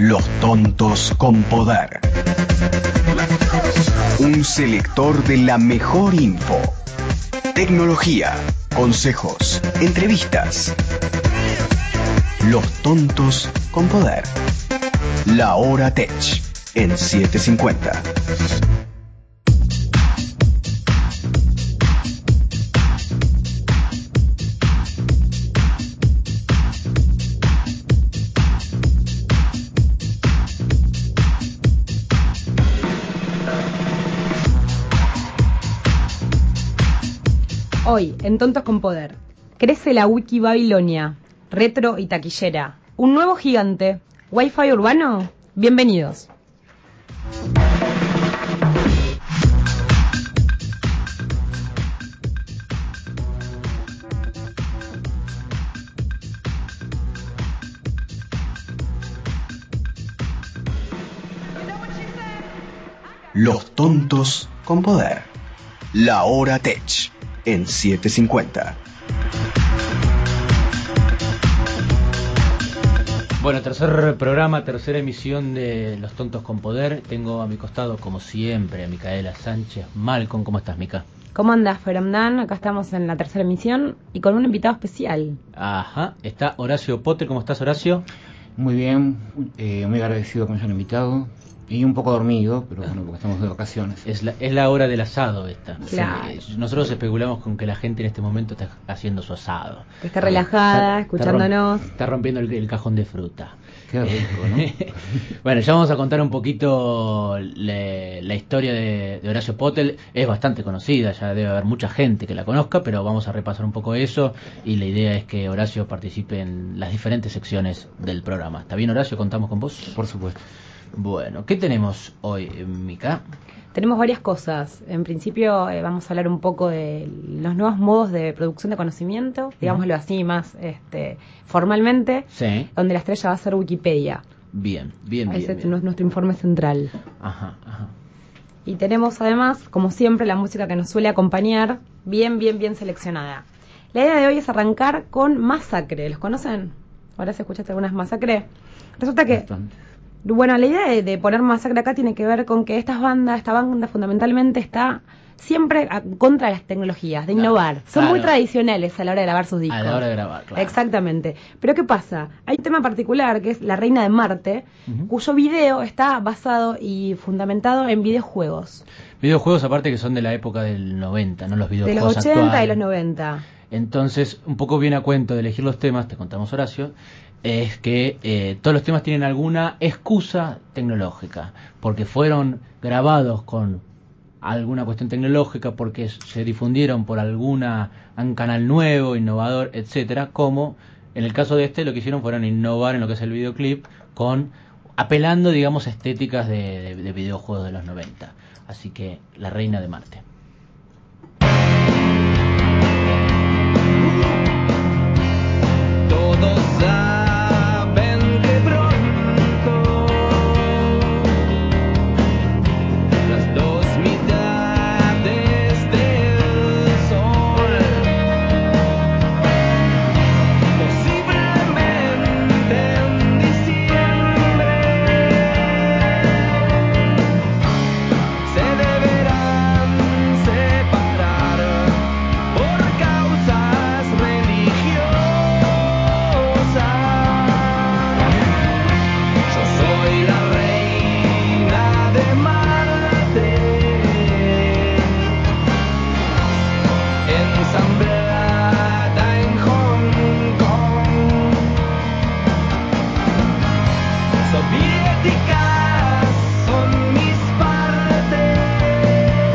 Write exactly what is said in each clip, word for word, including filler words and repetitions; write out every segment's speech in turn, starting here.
Los tontos con poder. Un selector de la mejor info. Tecnología, consejos, entrevistas. Los tontos con poder. La Hora Tech en setecientos cincuenta. Hoy, en Tontos con Poder, crece la Wiki Babilonia, retro y taquillera. Un nuevo gigante, Wi-Fi urbano. Bienvenidos. Los tontos con poder. La Hora Tech en setecientos cincuenta. Bueno, tercer programa, tercera emisión de Los Tontos con Poder. Tengo a mi costado, como siempre, a Micaela Sánchez Malcom. ¿Cómo estás, Mica? ¿Cómo andas, Feramdan? Acá estamos en la tercera emisión y con un invitado especial. Ajá, está Horacio Potter. ¿Cómo estás, Horacio? Muy bien, eh, muy agradecido que me hayan invitado. Y un poco dormido, pero bueno, porque estamos de vacaciones. Es la, es la hora del asado esta. Claro. Sí, nosotros especulamos con que la gente en este momento está haciendo su asado. Está relajada, Está, escuchándonos. Está, romp, está rompiendo el, el cajón de fruta. Qué rico, ¿no? Bueno, ya vamos a contar un poquito le, la historia de, de Horacio Potter. Es bastante conocida, ya debe haber mucha gente que la conozca, pero vamos a repasar un poco eso. Y la idea es que Horacio participe en las diferentes secciones del programa. ¿Está bien, Horacio? ¿Contamos con vos? Por supuesto. Bueno, ¿qué tenemos hoy, Mica? Tenemos varias cosas. En principio eh, vamos a hablar un poco de los nuevos modos de producción de conocimiento, digámoslo así, más este, formalmente, Sí. donde la estrella va a ser Wikipedia. Bien, bien, bien. Ese es bien. nuestro informe central. Ajá, ajá. Y tenemos además, como siempre, la música que nos suele acompañar, bien, bien, bien seleccionada. La idea de hoy es arrancar con Masacre. ¿Los conocen? Ahora se escuchaste algunas Masacre. Resulta que... Bastante. Bueno, la idea de, de poner Masacre acá tiene que ver con que estas bandas, esta banda fundamentalmente está siempre a, contra las tecnologías, de Claro, innovar. Son claro. muy tradicionales a la hora de grabar sus discos. A la hora de grabar, claro. Exactamente. Pero ¿qué pasa? Hay un tema particular que es La Reina de Marte, Ujú. cuyo video está basado y fundamentado en videojuegos. Videojuegos aparte que son de la época del noventa, no los De videojuegos los ochenta actuales. y los noventa. Entonces, un poco viene a cuento de elegir los temas, te contamos, Horacio, es que eh, todos los temas tienen alguna excusa tecnológica, porque fueron grabados con alguna cuestión tecnológica, porque se difundieron por alguna un canal nuevo, innovador, etcétera, como en el caso de este lo que hicieron fueron innovar en lo que es el videoclip con apelando, digamos, a estéticas de, de, de videojuegos de los noventa. Así que La Reina de Marte. Todos saben que pronto las dos mitades del sol posiblemente en diciembre se deberán separar por causas religiosas. Yo soy la reina de Marte, ensamblada en Hong Kong. Soviéticas son mis partes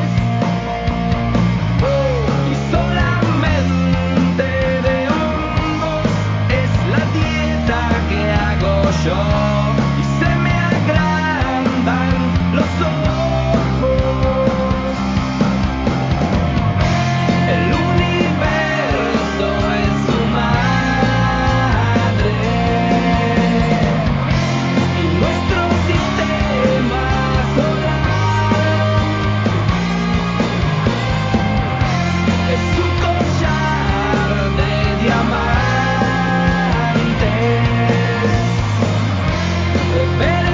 y solamente de hongos es la dieta que hago yo y se me agrandan los ojos. El universo es su madre y nuestro sistema solar es su collar de diamantes. Revela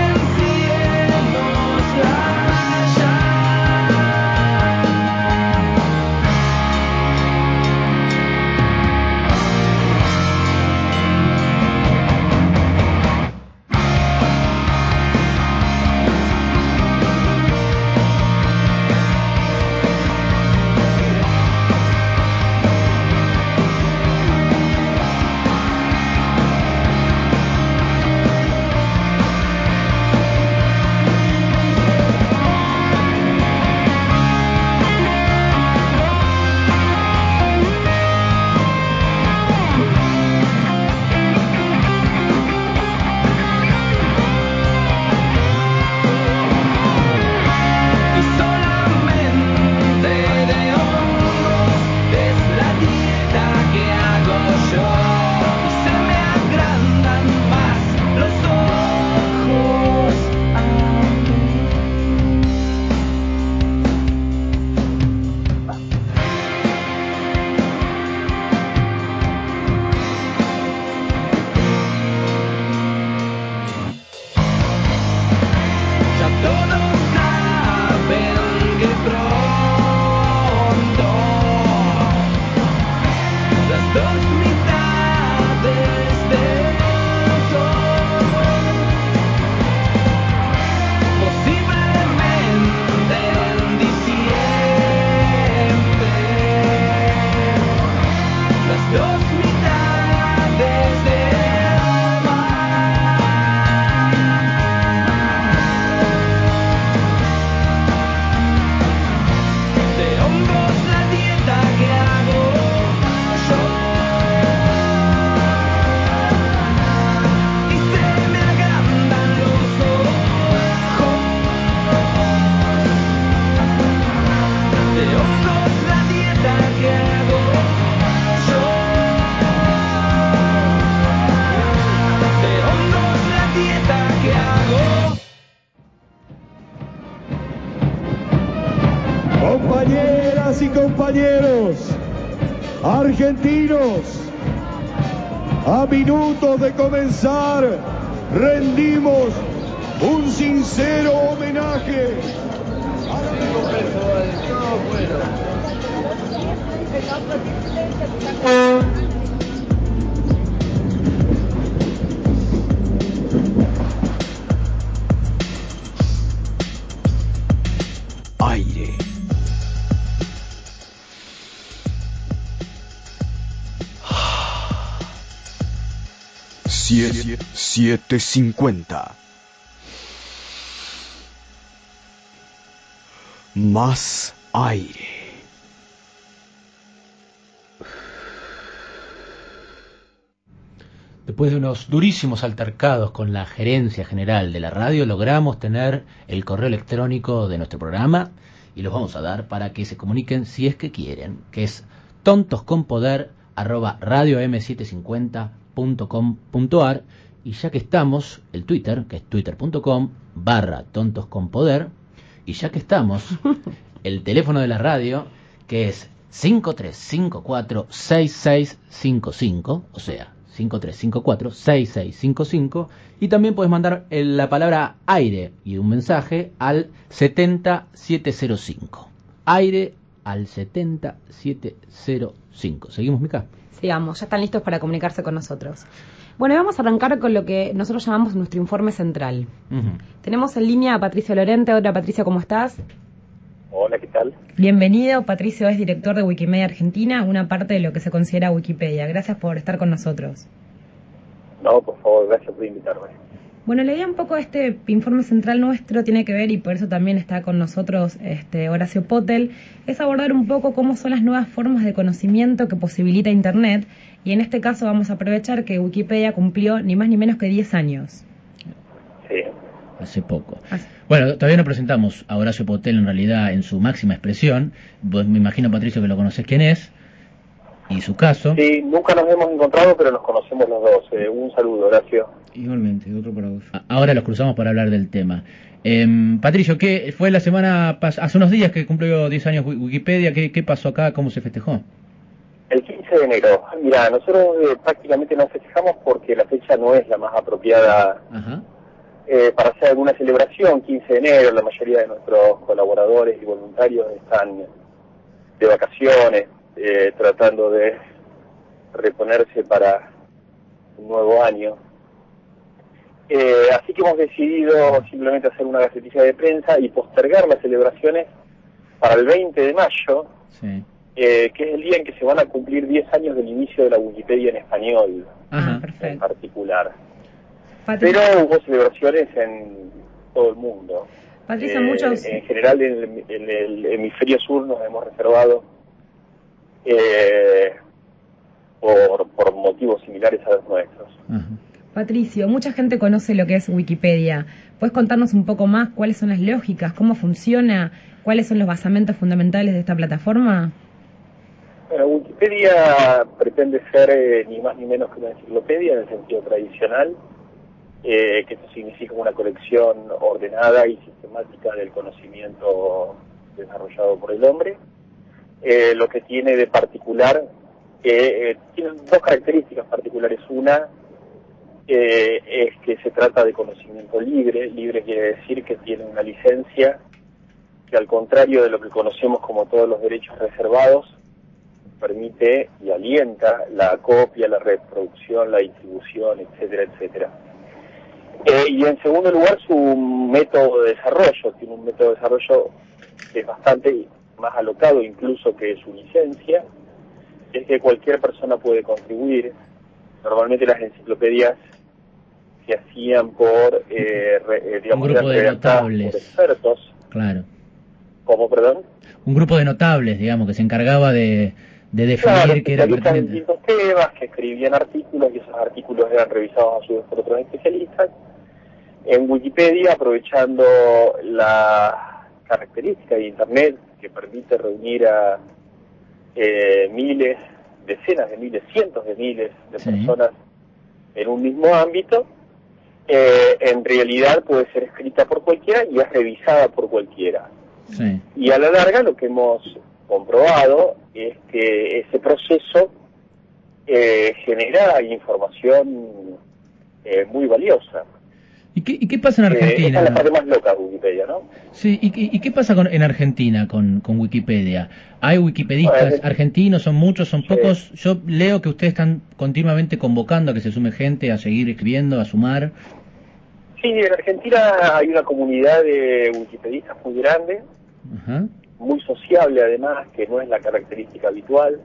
y compañeros argentinos, a minutos de comenzar, rendimos un sincero homenaje a Aire. Siete, siete cincuenta. Más aire. Después de unos durísimos altercados con la gerencia general de la radio, logramos tener el correo electrónico de nuestro programa y los vamos a dar para que se comuniquen si es que quieren, que es tontosconpoder arroba radio m setecientos cincuenta punto com punto ar, y ya que estamos, el Twitter, que es twitter punto com barra tontosconpoder, y ya que estamos, el teléfono de la radio, que es cinco tres cinco cuatro seis seis cinco cinco, o sea, cinco tres cinco cuatro seis seis cinco cinco, y también puedes mandar el- la palabra aire y un mensaje al setenta siete cero cinco. Aire al setenta siete cero cinco. ¿Seguimos, Mica? Sigamos, ya están listos para comunicarse con nosotros. Bueno, y vamos a arrancar con lo que nosotros llamamos nuestro informe central. Ujú. Tenemos en línea a Patricio Lorente. Hola Patricio, ¿cómo estás? Hola, ¿qué tal? Bienvenido. Patricio es director de Wikimedia Argentina, una parte de lo que se considera Wikipedia. Gracias por estar con nosotros. No, por favor, gracias por invitarme. Bueno, la idea un poco de este informe central nuestro tiene que ver, y por eso también está con nosotros este Horacio Potel, es abordar un poco cómo son las nuevas formas de conocimiento que posibilita Internet, y en este caso vamos a aprovechar que Wikipedia cumplió ni más ni menos que diez años. Sí. Hace poco. Hace- Bueno, todavía no presentamos a Horacio Potel en realidad en su máxima expresión. Vos, me imagino, Patricio, que lo conoces quién es y su caso. Sí, nunca nos hemos encontrado, pero nos conocemos los dos. Eh, un saludo, Horacio. Igualmente, otro para vos. A- Ahora los cruzamos para hablar del tema. Em, Patricio, ¿qué fue la semana pas- hace unos días que cumplió diez años Wi- Wikipedia? ¿Qué, qué pasó acá? ¿Cómo se festejó? El quince de enero. Mira, nosotros eh, prácticamente no festejamos porque la fecha no es la más apropiada Ajá. eh, para hacer alguna celebración. quince de enero, la mayoría de nuestros colaboradores y voluntarios están de vacaciones, eh, tratando de reponerse para un nuevo año. Eh, así que hemos decidido simplemente hacer una gacetilla de prensa y postergar las celebraciones para el veinte de mayo, Sí. eh, que es el día en que se van a cumplir diez años del inicio de la Wikipedia en español, Ajá. en Perfecto. particular. Patricio, Pero hubo celebraciones en todo el mundo. Patricio, Eh, muchos... En general, en el, en el hemisferio sur nos hemos reservado eh, por, por motivos similares a los nuestros. Ajá. Patricio, mucha gente conoce lo que es Wikipedia. ¿Puedes contarnos un poco más cuáles son las lógicas, cómo funciona, cuáles son los basamentos fundamentales de esta plataforma? Bueno, Wikipedia pretende ser eh, ni más ni menos que una enciclopedia en el sentido tradicional, eh, que esto significa una colección ordenada y sistemática del conocimiento desarrollado por el hombre. Eh, lo que tiene de particular, eh, eh, tiene dos características particulares. Una eh, es que se trata de conocimiento libre. Libre quiere decir que tiene una licencia que, al contrario de lo que conocemos como todos los derechos reservados, permite y alienta la copia, la reproducción, la distribución, etcétera, etcétera. Eh, y en segundo lugar, su método de desarrollo. Tiene un método de desarrollo que es bastante más alocado incluso que su licencia, es que cualquier persona puede contribuir. Normalmente las enciclopedias se hacían por, eh, re, eh, digamos, Un grupo eran de redactadas notables. por expertos. Claro. ¿Cómo, perdón? Un grupo de notables, digamos, que se encargaba de, de definir Claro, qué era especialistas en pertinente. distintos temas, que escribían artículos y esos artículos eran revisados a su vez por otros especialistas. En Wikipedia, aprovechando la característica de Internet que permite reunir a eh, miles, decenas de miles, cientos de miles de Sí. personas en un mismo ámbito, eh, en realidad puede ser escrita por cualquiera y es revisada por cualquiera. Sí. Y a la larga lo que hemos comprobado es que ese proceso eh, genera información eh, muy valiosa. ¿Y qué, ¿Y qué pasa en Eh, Argentina? esa es la parte más loca de Wikipedia, ¿no? Sí, ¿y, y, y qué pasa con, en Argentina con, con Wikipedia? ¿Hay wikipedistas Bueno, argentinos? ¿Son muchos? ¿Son sí. pocos? Yo leo que ustedes están continuamente convocando a que se sume gente, a seguir escribiendo, a sumar. Sí, en Argentina hay una comunidad de wikipedistas muy grande, Ajá. muy sociable además, que no es la característica habitual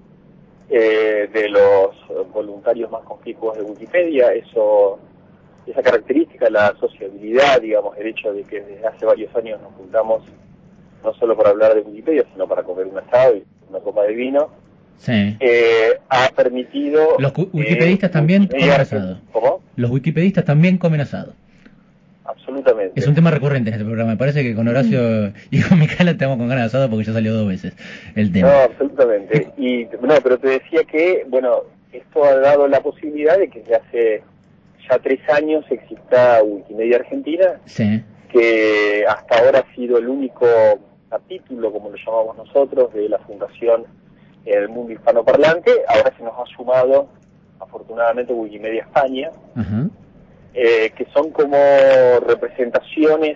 eh, de los voluntarios más conspicuos de Wikipedia. Eso, esa característica, la sociabilidad, digamos, el hecho de que desde hace varios años nos juntamos no solo para hablar de Wikipedia, sino para comer un asado y una copa de vino, Sí. eh, ha permitido... Los wi- wikipedistas también Wikimedia- comen asado. ¿Cómo? Los wikipedistas también comen asado. Absolutamente. Es un tema recurrente en este programa. Me parece que con Horacio y con Micaela estamos con ganas de asado porque ya salió dos veces el tema. No, absolutamente. Y no, pero te decía que, bueno, esto ha dado la posibilidad de que desde hace ya tres años exista Wikimedia Argentina, Sí. que hasta ahora ha sido el único capítulo, como lo llamamos nosotros, de la Fundación en el mundo hispanoparlante. Ahora se nos ha sumado, afortunadamente, Wikimedia España, Ajá. eh, que son como representaciones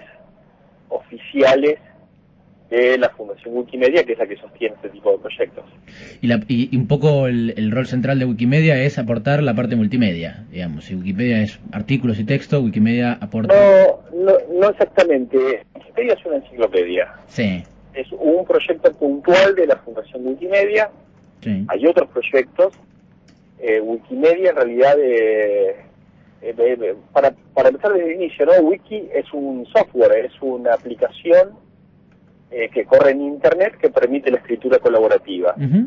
oficiales de la Fundación Wikimedia, que es la que sostiene este tipo de proyectos. Y, la, y, y un poco el, el rol central de Wikimedia es aportar la parte multimedia, digamos. Si Wikipedia es artículos y texto, Wikimedia aporta... No, no, no exactamente. Wikipedia es una enciclopedia. Sí, Es un proyecto puntual de la Fundación Wikimedia. sí. Hay otros proyectos. Eh, Wikimedia en realidad, eh, eh, eh, para, para empezar desde el inicio, ¿no? Wiki es un software, es una aplicación eh, que corre en Internet que permite la escritura colaborativa. Ujú.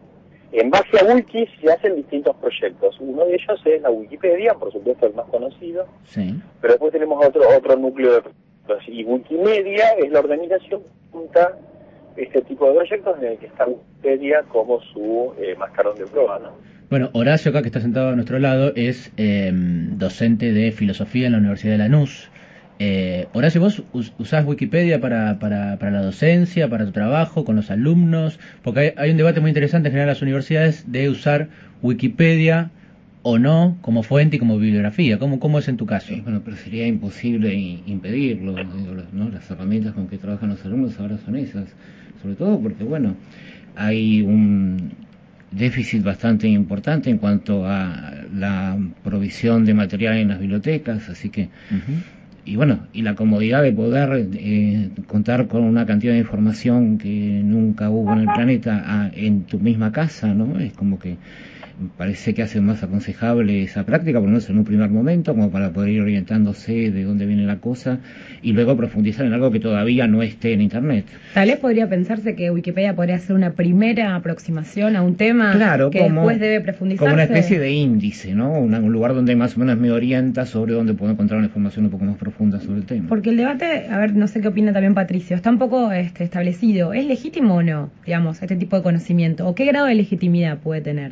En base a Wiki se hacen distintos proyectos. Uno de ellos es la Wikipedia, por supuesto el más conocido, Sí. pero después tenemos otro otro núcleo de proyectos. Y Wikimedia es la organización que junta este tipo de proyectos en el que está Wikipedia como su eh, mascarón de prueba, ¿no? Bueno, Horacio, acá que está sentado a nuestro lado, es eh, docente de filosofía en la Universidad de Lanús. Eh, Horacio, ¿vos us- usás Wikipedia para, para, para la docencia, para tu trabajo, con los alumnos? Porque hay, hay un debate muy interesante en general en las universidades de usar Wikipedia o no como fuente y como bibliografía. ¿Cómo, cómo es en tu caso? Eh, bueno, pero sería imposible i- impedirlo, digo, las- ¿no? Las herramientas con que trabajan los alumnos ahora son esas, sobre todo porque, bueno, hay un déficit bastante importante en cuanto a la provisión de material en las bibliotecas, así que, Ujú. y bueno, y la comodidad de poder eh, contar con una cantidad de información que nunca hubo en el planeta a- en tu misma casa, ¿no? Es como que parece que hace más aconsejable esa práctica, por lo menos en un primer momento, como para poder ir orientándose de dónde viene la cosa y luego profundizar en algo que todavía no esté en Internet. Tal vez podría pensarse que Wikipedia podría ser una primera aproximación a un tema Claro, que como, después debe profundizarse. como una especie de índice, ¿no? Una- un lugar donde más o menos me orienta sobre dónde puedo encontrar una información un poco más profunda sobre el tema. Porque el debate, a ver, no sé qué opina también Patricio, está un poco este, establecido. ¿Es legítimo o no, digamos, este tipo de conocimiento? ¿O qué grado de legitimidad puede tener?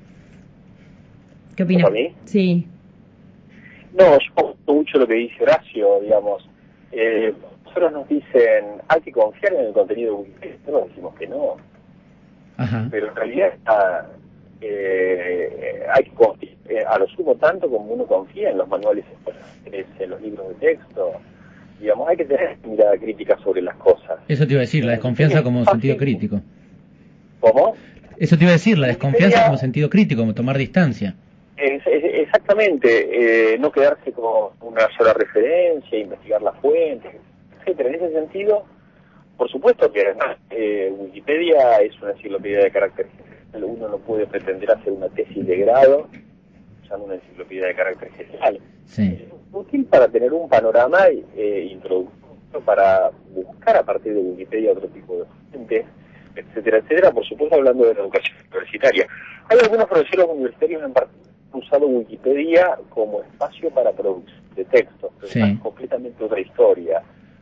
¿Qué opina? ¿Para mí? Sí. No, yo comparto mucho lo que dice Horacio, digamos. Eh, nosotros nos dicen, hay que confiar en el contenido de Wikipedia. Nosotros decimos que no, Ajá. pero en realidad está, eh, hay que confiar, eh, a lo sumo tanto como uno confía en los manuales escolares, en los libros de texto. Digamos, hay que tener mirada crítica sobre las cosas. Eso te iba a decir, la desconfianza como Fácil. sentido crítico. ¿Cómo? Eso te iba a decir, la desconfianza Wikipedia- como sentido crítico, como tomar distancia. Es- es- exactamente, eh, no quedarse con una sola referencia, investigar las fuentes, etcétera. En ese sentido, por supuesto que además eh, Wikipedia es una enciclopedia de carácter general. Uno no puede pretender hacer una tesis de grado usando una enciclopedia de carácter general. Sí. Es útil para tener un panorama eh, introductorio, para buscar a partir de Wikipedia otro tipo de fuentes, etcétera, etcétera. Por supuesto, hablando de la educación universitaria. Hay algunos profesores universitarios en particular que han usado Wikipedia como espacio para producción de textos, pero Sí. es completamente otra historia.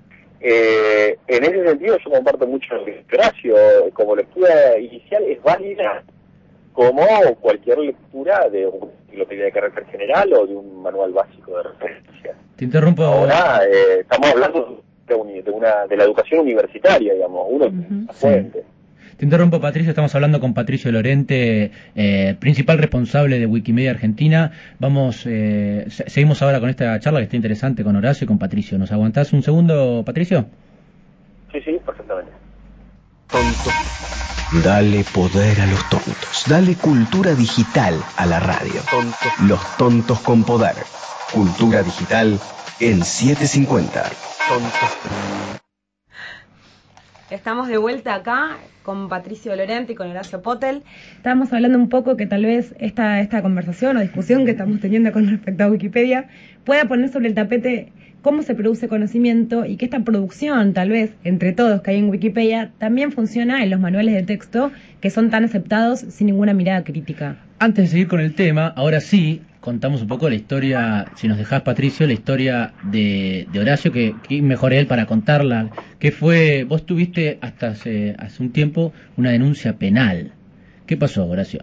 Eh, en ese sentido, yo comparto mucho lo que dice Horacio. Como lectura inicial es válida como cualquier lectura de una enciclopedia de carácter general o de un manual básico de referencia. Te interrumpo. Ahora eh, estamos hablando de, uni- de una de la educación universitaria, digamos, uno Ujú. la fuente. Te interrumpo, Patricio, estamos hablando con Patricio Lorente, eh, principal responsable de Wikimedia Argentina. Vamos, eh, se- seguimos ahora con esta charla que está interesante con Horacio y con Patricio. ¿Nos aguantás un segundo, Patricio? Sí, sí, perfectamente. Tonto. Dale poder a los tontos. Dale cultura digital a la radio. Tonto. Los tontos con poder. Cultura digital en setecientos cincuenta. Tonto. Estamos de vuelta acá con Patricio Lorente y con Horacio Potel. Estábamos hablando un poco que tal vez esta, esta conversación o discusión que estamos teniendo con respecto a Wikipedia pueda poner sobre el tapete cómo se produce conocimiento y que esta producción, tal vez, entre todos que hay en Wikipedia, también funciona en los manuales de texto que son tan aceptados sin ninguna mirada crítica. Antes de seguir con el tema, ahora sí, contamos un poco la historia, si nos dejás, Patricio, la historia de, de Horacio, que, que mejor él para contarla, que fue, vos tuviste hasta hace, hace un tiempo una denuncia penal. ¿Qué pasó, Horacio?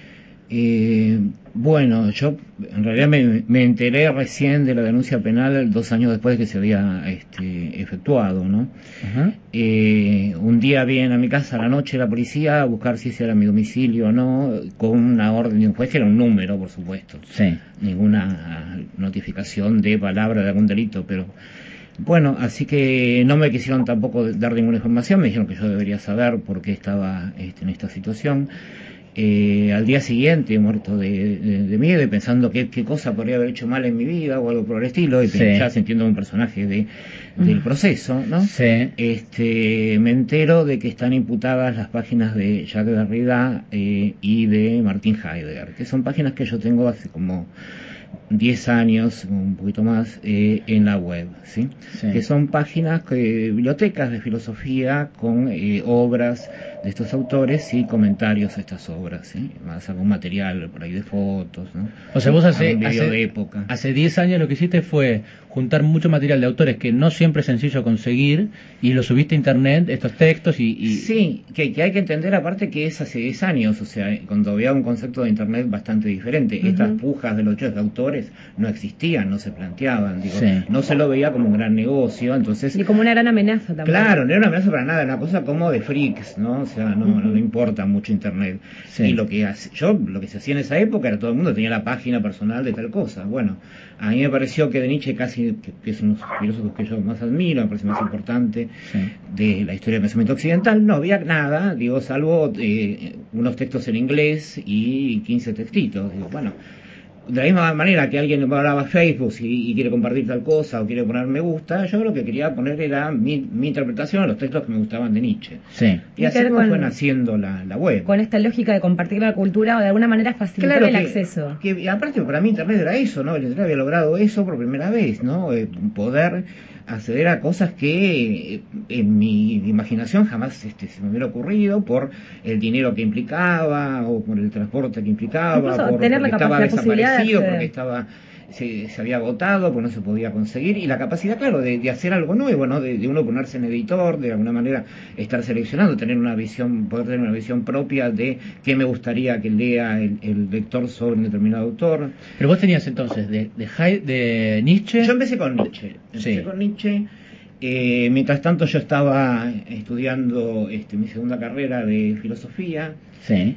Eh, bueno, yo en realidad me, me enteré recién de la denuncia penal dos años después de que se había este, efectuado, ¿no? Ajá. Eh, un día viene a mi casa a la noche la policía a buscar si ese era mi domicilio o no, con una orden de un juez que era un número, por supuesto. Sí. Ninguna notificación de palabra de algún delito, pero bueno, así que no me quisieron tampoco dar ninguna información, me dijeron que yo debería saber por qué estaba este, en esta situación. Eh, al día siguiente, muerto de, de, de miedo y pensando qué, qué cosa podría haber hecho mal en mi vida o algo por el estilo, y Sí. ya sintiendo un personaje de, del proceso, ¿no? Sí. Este, me entero de que están imputadas las páginas de Jacques Derrida eh, y de Martin Heidegger, que son páginas que yo tengo hace como diez años, un poquito más, eh, en la web, ¿sí? Sí. Que son páginas, que, bibliotecas de filosofía con eh, obras de estos autores y comentarios a estas obras, ¿sí? Más algún material por ahí de fotos, ¿no? O sea, vos hace, Algún video hace, de época. hace diez años lo que hiciste fue juntar mucho material de autores que no siempre es sencillo conseguir y lo subiste a internet, estos textos y... y... Sí, que, que hay que entender aparte que es hace diez años, o sea, cuando había un concepto de internet bastante diferente. Ujú. Estas pujas de los derechos de autores no existían, no se planteaban, digo, Sí. no se lo veía como un gran negocio, entonces... Y como una gran amenaza también. Claro, no era una amenaza para nada, era una cosa como de freaks, ¿no? O sea, no, no le importa mucho internet. Sí. Y lo que hace, yo, lo que se hacía en esa época era todo el mundo tenía la página personal de tal cosa. Bueno, a mí me pareció que de Nietzsche casi, que, que es uno de los filósofos que yo más admiro, me parece más importante Sí. de la historia del pensamiento occidental, no había nada, digo, salvo eh, unos textos en inglés y quince textitos. Digo, bueno, de la misma manera que alguien hablaba Facebook y, y quiere compartir tal cosa o quiere poner me gusta, yo lo que quería poner era mi, mi interpretación de los textos que me gustaban de Nietzsche. Sí. Y así Meter como con- fue naciendo la, la web. Con esta lógica de compartir la cultura o de alguna manera facilitar Claro el que, acceso. que- y aparte para mí internet era eso, ¿no? El internet había logrado eso por primera vez, ¿no? Eh, poder acceder a cosas que eh, en mi imaginación jamás este, se me hubiera ocurrido por el dinero que implicaba o por el transporte que implicaba, Incluso por, tener la porque estaba capacidad, posibilidad de desaparecido, acceder. porque estaba se, se había agotado, pues no se podía conseguir, y la capacidad, claro, de, de hacer algo nuevo, ¿no? De, de uno ponerse en editor, de alguna manera estar seleccionando, tener una visión, poder tener una visión propia de qué me gustaría que lea el, el lector sobre un determinado autor. Pero vos tenías entonces de, de, Heide- de Nietzsche... Yo empecé con Nietzsche, empecé Sí. con Nietzsche. Eh, mientras tanto yo estaba estudiando este, mi segunda carrera de filosofía. Sí.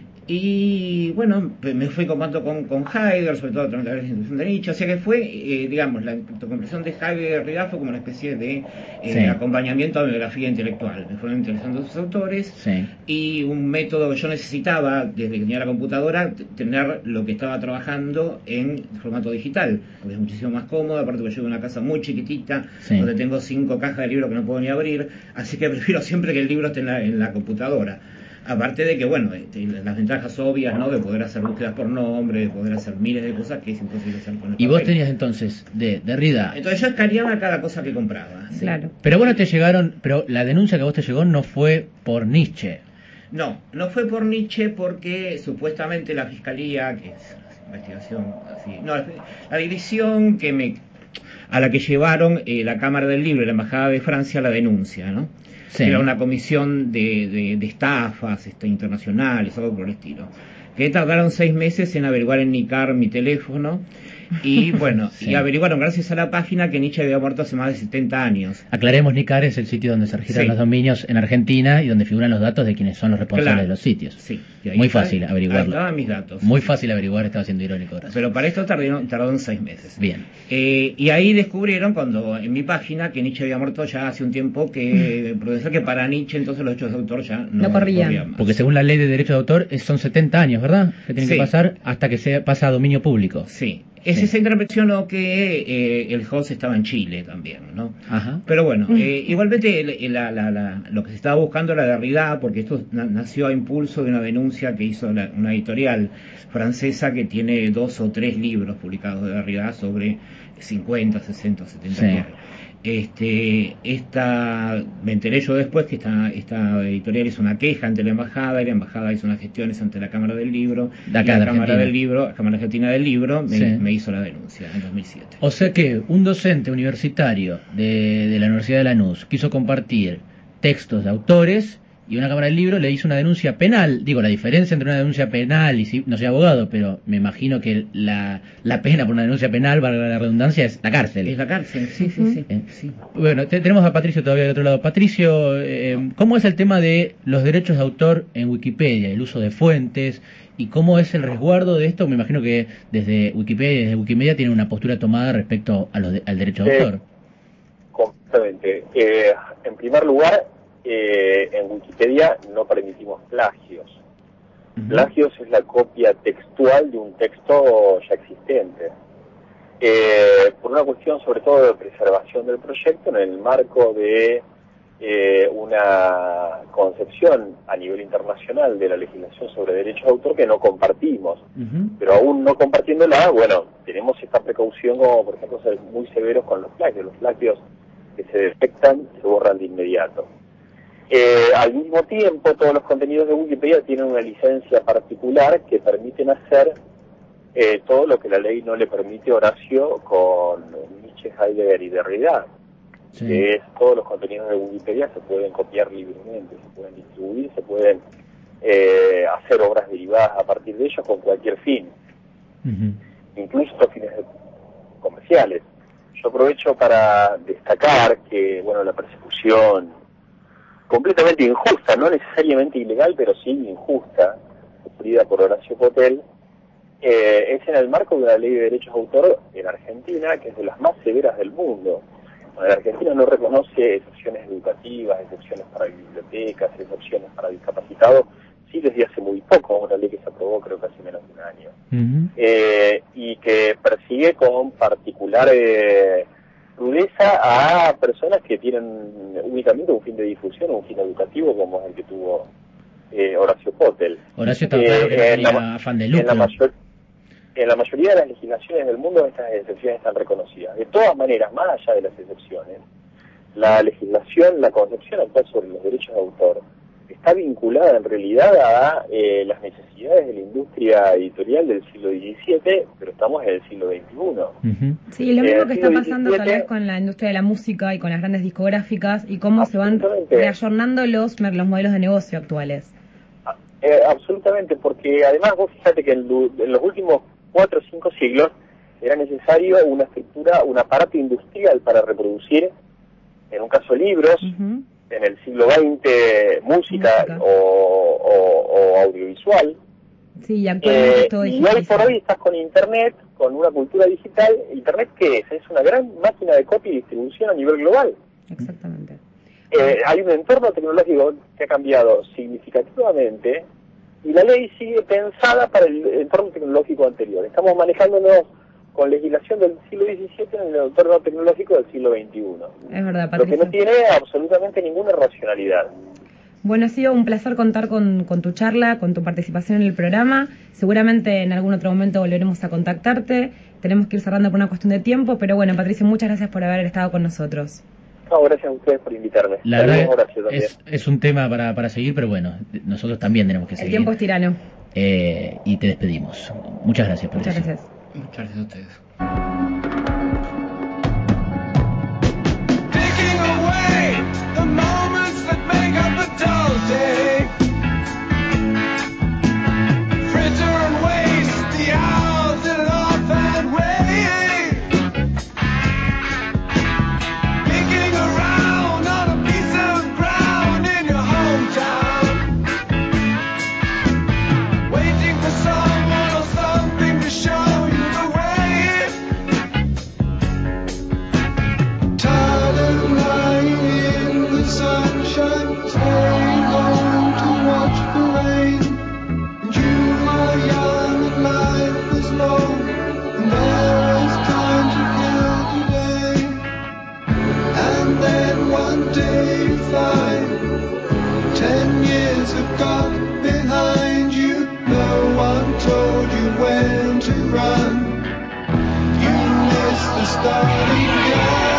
Y bueno, me fui comparando con, con Heidegger, sobre todo a través de la institución de Nietzsche, o sea que fue, eh, digamos, la comprensión de Heidegger Derrida fue como una especie de eh, Sí. acompañamiento a mi biografía intelectual. Me fueron interesando sus autores Sí. y un método que yo necesitaba desde que tenía la computadora, t- tener lo que estaba trabajando en formato digital, porque es muchísimo más cómodo, aparte que yo vivo en una casa muy chiquitita, Sí. donde tengo cinco cajas de libros que no puedo ni abrir, así que prefiero siempre que el libro esté en la, en la computadora. Aparte de que, bueno, este, las ventajas obvias, ¿no? De poder hacer búsquedas por nombre, de poder hacer miles de cosas que es imposible hacer con el Y vos papel. tenías entonces de Derrida... Entonces yo escaneaba cada cosa que compraba. ¿sí? Claro. Pero bueno, te llegaron... Pero la denuncia que a vos te llegó no fue por Nietzsche. No, no fue por Nietzsche porque supuestamente la fiscalía, que es investigación así, no, la, la división que me a la que llevaron eh, la Cámara del Libro y la Embajada de Francia la denuncia, ¿no? Sí. Era una comisión de, de, de estafas este, internacionales, algo por el estilo. Que tardaron seis meses en averiguar en Nicar mi teléfono Y bueno, Sí. y averiguaron gracias a la página que Nietzsche había muerto hace más de setenta años. Aclaremos, Nicar es el sitio donde se registran Sí. los dominios en Argentina y donde figuran los datos de quienes son los responsables Claro. de los sitios. Sí. y ahí Muy está- fácil Ahí averiguarlo. estaban mis datos. Muy fácil averiguar, estaba siendo irónico. Horacio. Pero para esto tardaron, tardaron seis meses. Bien. Eh, y ahí descubrieron, cuando en mi página, que Nietzsche había muerto ya hace un tiempo, que profesor que para Nietzsche entonces los derechos de autor ya no, No corrían. más. Porque según la ley de derechos de autor es- son setenta años, ¿verdad? Que tienen Sí. que pasar hasta que se pasa a dominio público. Sí. Es Sí. esa intervención lo que eh, el host estaba en Chile también, ¿no? Ajá. Pero bueno, eh, igualmente el- la- la- la- lo que se estaba buscando era Derrida, porque esto na- nació a impulso de una denuncia que hizo la- una editorial francesa que tiene dos o tres libros publicados de Derrida sobre cincuenta, sesenta, setenta Sí. años. Este, esta, me enteré yo después que esta, esta editorial hizo una queja ante la embajada y la embajada hizo unas gestiones ante la Cámara del Libro. De acá, y la de Cámara Argentina. del Libro, la Cámara Argentina del Libro me, Sí. me hizo la denuncia en dos mil siete. O sea que un docente universitario de, de la Universidad de Lanús quiso compartir textos de autores y una Cámara del Libro le hizo una denuncia penal. Digo, la diferencia entre una denuncia penal y si no soy abogado, pero me imagino que la, la pena por una denuncia penal, valga la redundancia, es la cárcel. Es la cárcel, sí, sí, Ujú. sí. ¿Eh? sí. Bueno, te- tenemos a Patricio todavía del otro lado. Patricio, eh, ¿cómo es el tema de los derechos de autor en Wikipedia, el uso de fuentes y cómo es el resguardo de esto? Me imagino que desde Wikipedia y desde Wikimedia tienen una postura tomada respecto a los de- al derecho de Sí. autor. Completamente. Eh, en primer lugar, eh, en Wikipedia no permitimos plagios. Ujú. Plagios es la copia textual de un texto ya existente. Eh, por una cuestión sobre todo de preservación del proyecto en el marco de eh, una concepción a nivel internacional de la legislación sobre derechos de autor que no compartimos. Ujú. Pero aún no compartiéndola, bueno, tenemos esta precaución como por ejemplo ser muy severos con los plagios. Los plagios que se detectan se borran de inmediato. Eh, al mismo tiempo, todos los contenidos de Wikipedia tienen una licencia particular que permiten hacer eh, todo lo que la ley no le permite a Horacio con Nietzsche, Heidegger y Derrida, Sí. que es todos los contenidos de Wikipedia se pueden copiar libremente, se pueden distribuir, se pueden eh, hacer obras derivadas a partir de ellos con cualquier fin, Ujú. incluso fines comerciales. Yo aprovecho para destacar que, bueno, la persecución completamente injusta, no necesariamente ilegal, pero sí injusta, sufrida por Horacio Potel, eh, es en el marco de una ley de derechos de autor en Argentina, que es de las más severas del mundo. Bueno, la Argentina no reconoce excepciones educativas, excepciones para bibliotecas, excepciones para discapacitados, sí desde hace muy poco, una ley que se aprobó creo que hace menos de un año. Ujú. Eh, y que persigue con particular eh, rudeza a personas que tienen únicamente un fin de difusión o un fin educativo como es el que tuvo eh, Horacio Potel. Horacio estaba claro que no Eh, en tenía la- afán de En la, lucro. mayor- en la mayoría de las legislaciones del mundo estas excepciones están reconocidas. De todas maneras, más allá de las excepciones, la legislación, la concepción actual sobre los derechos de autor está vinculada en realidad a eh, las necesidades de la industria editorial del siglo diecisiete, pero estamos en el siglo veintiuno. Ujú. Sí, lo Eh, mismo que está siglo pasando tal diecisiete. vez con la industria de la música y con las grandes discográficas y cómo se van Absolutamente. reayornando los, los modelos de negocio actuales. Eh, absolutamente, porque además vos fíjate que en, lu- en los últimos cuatro o cinco siglos era necesario una estructura, un aparato industrial para reproducir, en un caso libros, Ujú. en el siglo veinte música, Música. O, o- o audiovisual. Sí, y actualmente Eh, es todo y hoy digitalizado. por hoy estás con Internet, con una cultura digital. ¿Internet qué es? Es una gran máquina de copia y distribución a nivel global. Exactamente. Eh, hay un entorno tecnológico que ha cambiado significativamente y la ley sigue pensada para el entorno tecnológico anterior. Estamos manejándonos con legislación del siglo diecisiete en el entorno tecnológico del siglo veintiuno, Es verdad, lo que Patricio. no tiene absolutamente ninguna racionalidad. Bueno, ha sido un placer contar con, con tu charla, con tu participación en el programa. Seguramente en algún otro momento volveremos a contactarte. Tenemos que ir cerrando por una cuestión de tiempo, pero bueno, Patricio, muchas gracias por haber estado con nosotros. No, gracias a ustedes por invitarme. La Saludos, verdad Horacio, también. es, es un tema para, para seguir, pero bueno, nosotros también tenemos que El seguir. tiempo es tirano. Eh, y te despedimos. Muchas gracias, Patricio. Muchas gracias. Muchas gracias a ustedes. Taking away the moments that make up a dull day. Fritter and waste the hours that off and waste. find ten years have gone behind you. No one told you when to run. You missed the starting gun.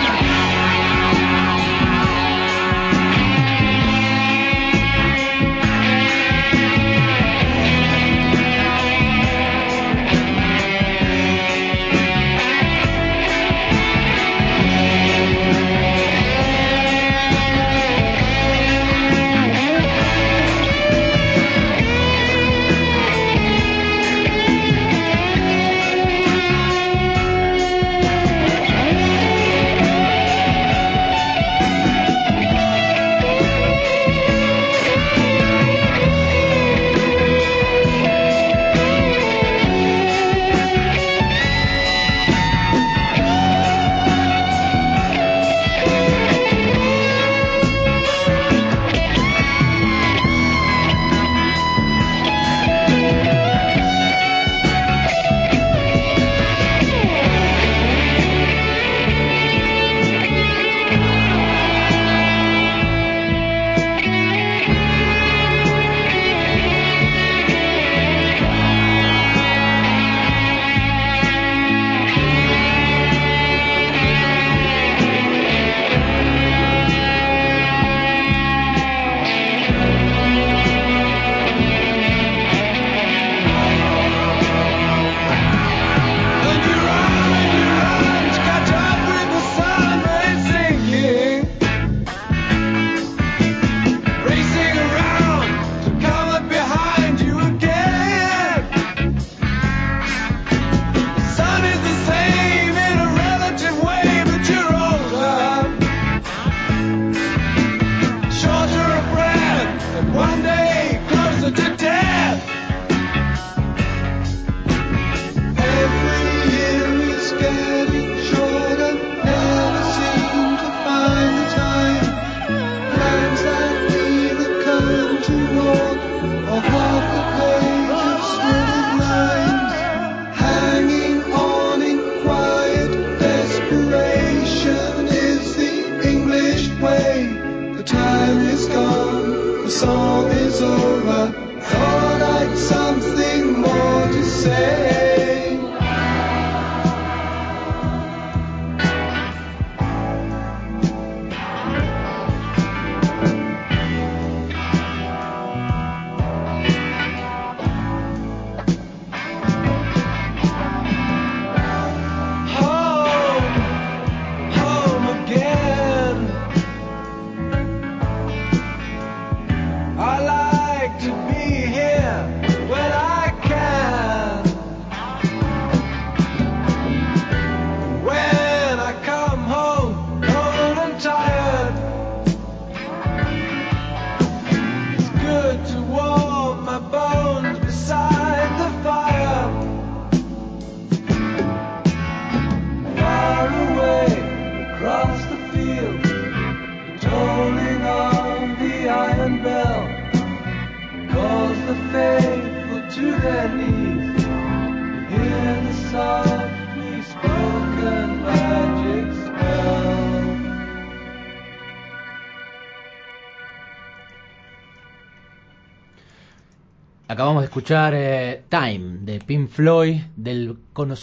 Acabamos de escuchar eh, Time de Pink Floyd, del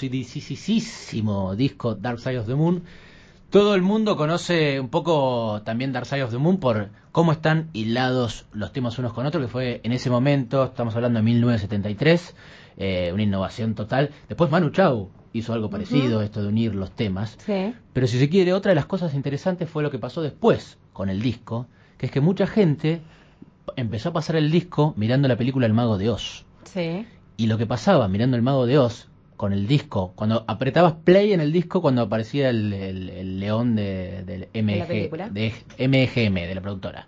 conocidísimo disco Dark Side of the Moon. Todo el mundo conoce un poco también Dark Side of the Moon por cómo están hilados los temas unos con otros, que fue en ese momento, estamos hablando de mil novecientos setenta y tres, eh, una innovación total. Después Manu Chao hizo algo parecido, uh-huh. esto de unir los temas. Sí. Pero si se quiere, otra de las cosas interesantes fue lo que pasó después con el disco, que es que mucha gente empezó a pasar el disco mirando la película El Mago de Oz. Sí. Y lo que pasaba mirando El Mago de Oz con el disco, cuando apretabas play en el disco, cuando aparecía el, el, el león de, del M G, de M G M, de la productora.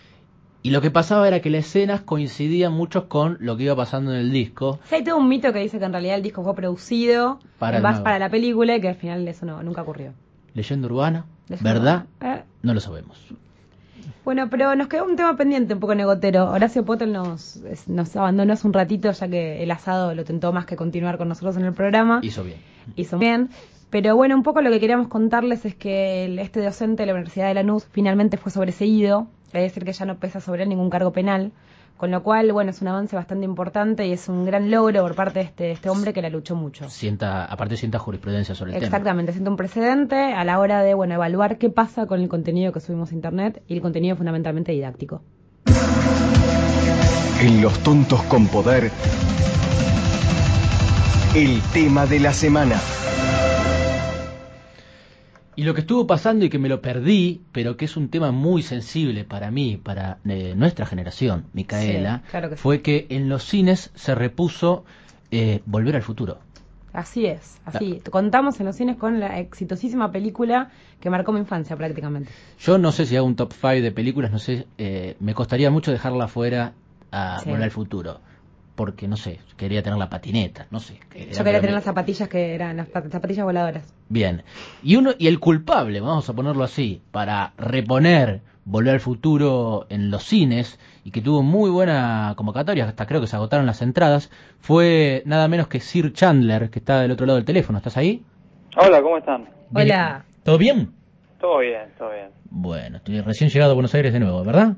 Y lo que pasaba era que las escenas coincidían mucho con lo que iba pasando en el disco. Sí, hay todo un mito que dice que en realidad el disco fue producido para, más para la película y que al final eso no, nunca ocurrió. Leyenda urbana, Leyenda ¿verdad? urbana. Eh. No lo sabemos. Bueno, pero nos quedó un tema pendiente un poco negotero. Horacio Potel nos, nos abandonó hace un ratito, ya que el asado lo tentó más que continuar con nosotros en el programa. Hizo bien. Hizo bien. Pero bueno, un poco lo que queríamos contarles es que el, este docente de la Universidad de Lanús finalmente fue sobreseído, es decir, que ya no pesa sobre él ningún cargo penal, con lo cual, bueno, es un avance bastante importante y es un gran logro por parte de este, este hombre que la luchó mucho. Sienta, aparte sienta jurisprudencia sobre el tema. Exactamente, sienta un precedente a la hora de, bueno, evaluar qué pasa con el contenido que subimos a internet y el contenido fundamentalmente didáctico. En Los Tontos con Poder, el tema de la semana. Y lo que estuvo pasando y que me lo perdí, pero que es un tema muy sensible para mí, para eh, nuestra generación, Micaela, sí, claro que fue sí. que en los cines se repuso eh, Volver al Futuro. Así es, así. La... Contamos en los cines con la exitosísima película que marcó mi infancia prácticamente. Yo no sé si hago un top cinco de películas, no sé, eh, me costaría mucho dejarla fuera a sí. Volver al Futuro. Porque, no sé, quería tener la patineta, no sé. Que Yo quería tener las zapatillas que eran las zapatillas voladoras. Bien. Y uno y el culpable, vamos a ponerlo así, para reponer Volver al Futuro en los cines, y que tuvo muy buena convocatoria, hasta creo que se agotaron las entradas, fue nada menos que Sir Chandler, que está del otro lado del teléfono. ¿Estás ahí? Hola, ¿cómo están? Hola. ¿Todo bien? Todo bien, todo bien. Bueno, estoy recién llegado a Buenos Aires de nuevo, ¿verdad?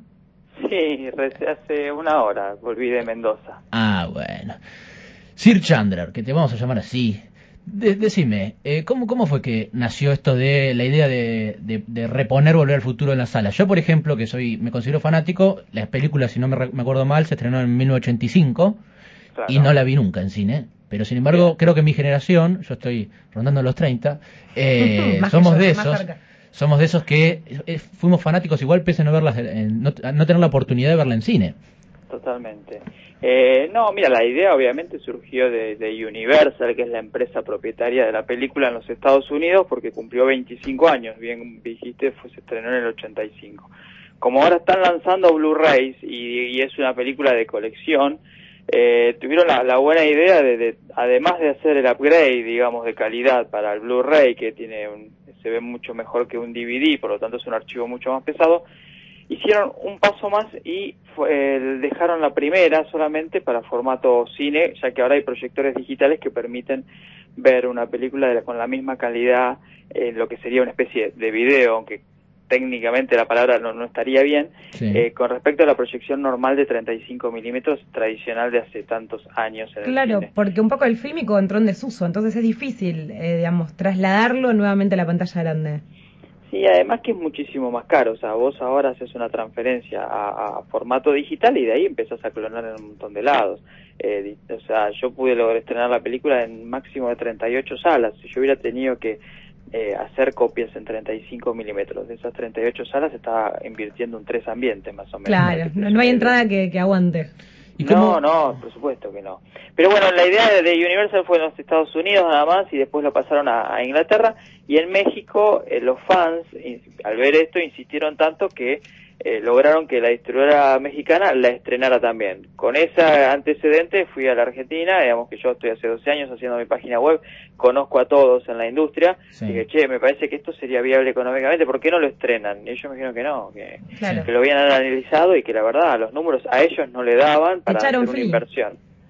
Sí, hace una hora volví de Mendoza. Ah, bueno. Sir Chandler, que te vamos a llamar así. De- decime, eh, ¿cómo, ¿cómo fue que nació esto de la idea de, de, de reponer Volver al Futuro en la sala? Yo, por ejemplo, que soy me considero fanático, la película, si no me, re- me acuerdo mal, se estrenó en mil novecientos ochenta y cinco, claro, y no la vi nunca en cine. Pero, sin embargo, bien, creo que mi generación, yo estoy rondando los treinta, eh, somos yo, de esos... Somos de esos que eh, fuimos fanáticos igual pese a no, verlas, eh, no, no tener la oportunidad de verla en cine. Totalmente. Eh, no, mira, la idea obviamente surgió de, de Universal, que es la empresa propietaria de la película en los Estados Unidos, porque cumplió veinticinco años, bien dijiste, fue, se estrenó en el ochenta y cinco. Como ahora están lanzando Blu-rays y, y es una película de colección, eh, tuvieron la, la buena idea de, de, además de hacer el upgrade, digamos, de calidad para el Blu-ray, que tiene un se ve mucho mejor que un D V D, por lo tanto es un archivo mucho más pesado, hicieron un paso más y fue, dejaron la primera solamente para formato cine, ya que ahora hay proyectores digitales que permiten ver una película de la, con la misma calidad, en eh, lo que sería una especie de video, aunque técnicamente la palabra no, no estaría bien, sí. eh, con respecto a la proyección normal de treinta y cinco milímetros tradicional de hace tantos años en claro, el cine. Porque un poco el fílmico entró en desuso, entonces es difícil, eh, digamos, trasladarlo nuevamente a la pantalla grande. Sí, además que es muchísimo más caro, o sea, vos ahora haces una transferencia a, a formato digital y de ahí empezás a clonar en un montón de lados. Eh, o sea, yo pude lograr estrenar la película en máximo de treinta y ocho salas, si yo hubiera tenido que Eh, hacer copias en treinta y cinco milímetros. De esas treinta y ocho salas estaba invirtiendo un tres ambiente más o menos. Claro, no, no hay entrada que, que aguante. ¿Y no, no, por supuesto que no. Pero bueno, la idea de, de Universal fue en los Estados Unidos nada más y después lo pasaron a, a Inglaterra, y en México eh, los fans, al ver esto, insistieron tanto que eh, lograron que la distribuidora mexicana la estrenara también. Con ese antecedente fui a la Argentina, digamos que yo estoy hace doce años haciendo mi página web, conozco a todos en la industria, sí. Y dije, che, me parece que esto sería viable económicamente, ¿por qué no lo estrenan? Y ellos me dijeron que no, que, claro. que lo habían analizado y que la verdad los números a ellos no le daban para hacer una free. inversión.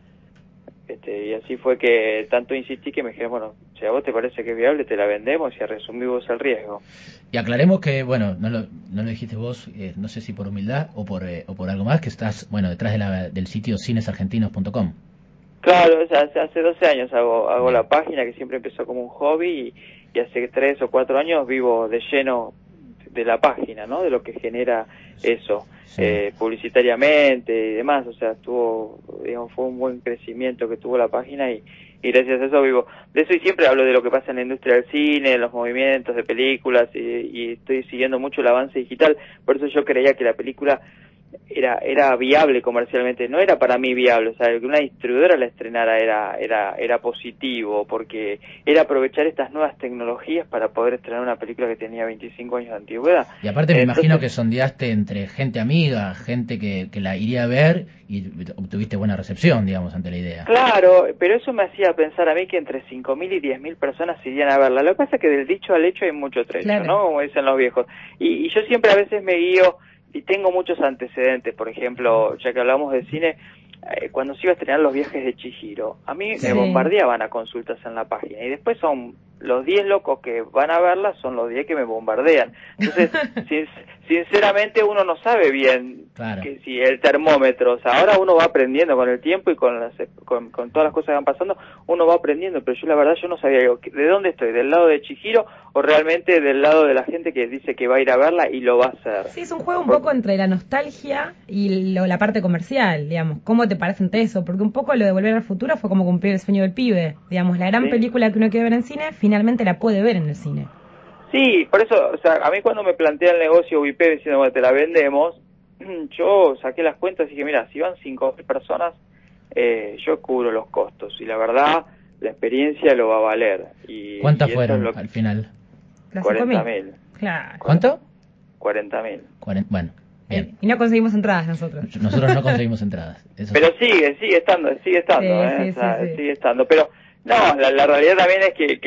Este, y así fue que tanto insistí que me dijeron, bueno, si a vos te parece que es viable, te la vendemos y resumimos el riesgo. Y aclaremos que, bueno, no lo, no lo dijiste vos, eh, no sé si por humildad o por eh, o por algo más, que estás, bueno, detrás de la, del sitio cines argentinos punto com. Claro, o sea, hace, hace doce años hago, hago la página, que siempre empezó como un hobby, y, y hace tres o cuatro años vivo de lleno de la página, ¿no? De lo que genera eso, sí. eh, publicitariamente y demás, o sea, tuvo, digamos, fue un buen crecimiento que tuvo la página y, y gracias a eso vivo. De eso y siempre hablo de lo que pasa en la industria del cine, los movimientos de películas y, y estoy siguiendo mucho el avance digital, por eso yo creía que la película era era viable comercialmente, no era para mí viable, o sea, que una distribuidora la estrenara era era era positivo, porque era aprovechar estas nuevas tecnologías para poder estrenar una película que tenía veinticinco años de antigüedad. Y aparte me Entonces, imagino que sondeaste entre gente amiga, gente que, que la iría a ver y obtuviste buena recepción, digamos, ante la idea. Claro, pero eso me hacía pensar a mí que entre cinco mil y diez mil personas irían a verla. Lo que pasa es que del dicho al hecho hay mucho trecho, claro. ¿no? Como dicen los viejos. Y, y yo siempre a veces me guío, y tengo muchos antecedentes, por ejemplo, ya que hablamos de cine, eh, cuando se iba a estrenar Los viajes de Chihiro, a mí sí. me bombardeaban a consultas en la página, y después son los diez locos que van a verla son los diez que me bombardean. Entonces, sin, sinceramente uno no sabe bien claro. que si el termómetro, o sea, ahora uno va aprendiendo con el tiempo y con, las, con, con todas las cosas que van pasando, uno va aprendiendo, pero yo la verdad yo no sabía, digo, ¿de dónde estoy? ¿Del lado de Chihiro o realmente del lado de la gente que dice que va a ir a verla y lo va a hacer? Sí, es un juego un poco entre la nostalgia y lo, la parte comercial, digamos. ¿Cómo te parece ante eso? Porque un poco lo de Volver al Futuro fue como cumplir el sueño del pibe. Digamos, la gran Sí. película que uno quiere ver en cine, finalmente la puede ver en el cine. Sí, por eso, o sea, a mí cuando me plantea el negocio U I P diciendo, bueno, te la vendemos, yo saqué las cuentas y dije, mira, si van cinco mil personas, eh, yo cubro los costos. Y la verdad, la experiencia lo va a valer. Y, ¿Cuántas y eso fueron es lo que- al final? Las cuarenta cinco mil. mil. Claro. ¿Cuánto? cuarenta mil. Cuaren- Bueno, bien. Y no conseguimos entradas nosotros. Nosotros no conseguimos entradas. Eso Pero sí. sigue, sigue estando, sigue estando, Sí, ¿eh? sí, O sea, sí, sí. sigue estando. Pero, no, la, la realidad también es que,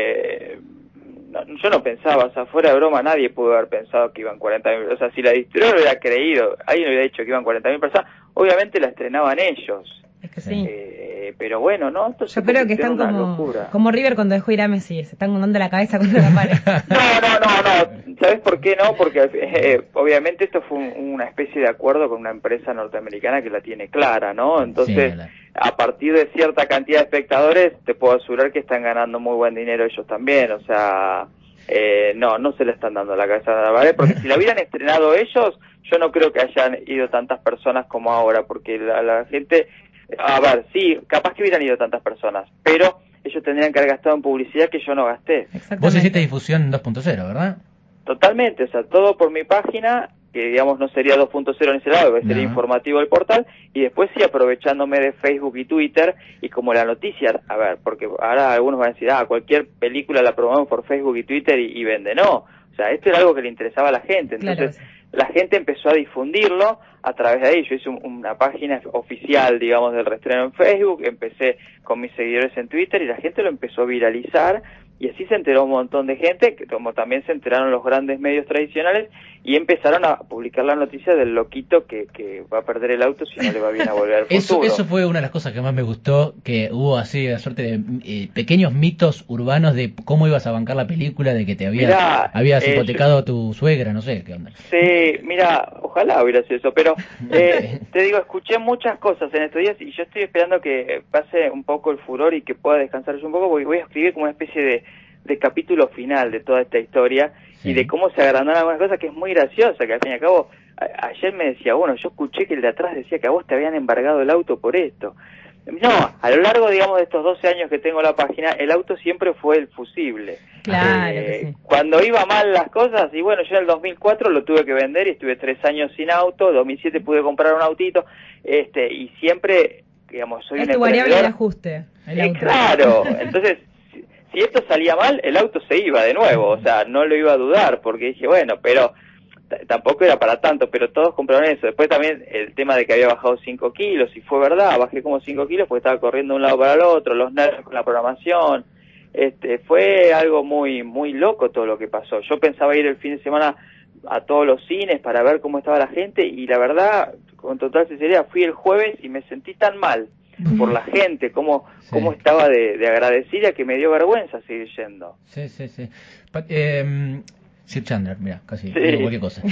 que no, yo no pensaba, o sea, fuera de broma, nadie pudo haber pensado que iban cuarenta mil. O sea, si la distribuidora hubiera creído, alguien hubiera dicho que iban cuarenta mil personas, obviamente la estrenaban ellos. Es que sí. Eh, pero bueno, ¿no? Entonces Yo creo que están una como, locura. como River cuando dejó ir a Messi, se están dando la cabeza contra la pared. No, no, no, no. ¿Sabes por qué no? Porque eh, obviamente esto fue un- una especie de acuerdo con una empresa norteamericana que la tiene clara, ¿no? Entonces, Sí, la- a partir de cierta cantidad de espectadores, te puedo asegurar que están ganando muy buen dinero ellos también. O sea, eh, no, no se le están dando la cabeza a la pared, porque si la hubieran estrenado ellos, yo no creo que hayan ido tantas personas como ahora, porque la, la gente... A ver, sí, capaz que hubieran ido tantas personas, pero ellos tendrían que haber gastado en publicidad que yo no gasté. Vos hiciste difusión dos punto cero, ¿verdad? Totalmente, o sea, todo por mi página, que digamos no sería dos punto cero en ese lado, que sería No. informativo del portal, y después sí aprovechándome de Facebook y Twitter, y como la noticia, a ver, porque ahora algunos van a decir, ah, cualquier película la promovemos por Facebook y Twitter y, y vende, no, o sea, esto era algo que le interesaba a la gente, entonces Claro. la gente empezó a difundirlo a través de ahí. Yo hice un- una página oficial, digamos, del reestreno en Facebook, empecé con mis seguidores en Twitter y la gente lo empezó a viralizar y así se enteró un montón de gente, que como también se enteraron los grandes medios tradicionales y empezaron a publicar la noticia del loquito que, que va a perder el auto si no le va bien a volver al Eso, futuro. eso fue una de las cosas que más me gustó, que hubo así una suerte de eh, pequeños mitos urbanos de cómo ibas a bancar la película, de que te había, Mirá, habías eh, hipotecado a tu suegra, no sé qué onda. Sí, mira, ojalá hubiera sido eso, pero eh, te digo, escuché muchas cosas en estos días y yo estoy esperando que pase un poco el furor y que pueda descansar yo un poco, porque voy a escribir como una especie de, de capítulo final de toda esta historia Sí. y de cómo se agrandaron algunas cosas que es muy graciosa, que al fin y al cabo, a- ayer me decía, bueno, yo escuché que el de atrás decía que a vos te habían embargado el auto por esto. No, a lo largo, digamos, de estos doce años que tengo la página, el auto siempre fue el fusible. Claro Eh, que sí. Cuando iba mal las cosas, y bueno, yo en el dos mil cuatro lo tuve que vender y estuve tres años sin auto, dos mil siete pude comprar un autito, este, y siempre, digamos, soy Es un tu variable de emprendedor. ajuste. El Eh, auto. claro, entonces, si, si esto salía mal, el auto se iba de nuevo, o sea, no lo iba a dudar, porque dije, bueno, pero t- tampoco era para tanto, pero todos compraron eso. Después también el tema de que había bajado cinco kilos, y fue verdad, bajé como cinco kilos porque estaba corriendo de un lado para el otro, los nervios con la programación, este, fue algo muy, muy loco todo lo que pasó. Yo pensaba ir el fin de semana a todos los cines para ver cómo estaba la gente, y la verdad, con total sinceridad, fui el jueves y me sentí tan mal por la gente, cómo, Sí. cómo estaba de, de agradecida, que me dio vergüenza seguir yendo. Sí, sí, sí. Pa- eh, Sir Chandler, mira, casi Sí. digo cualquier cosa.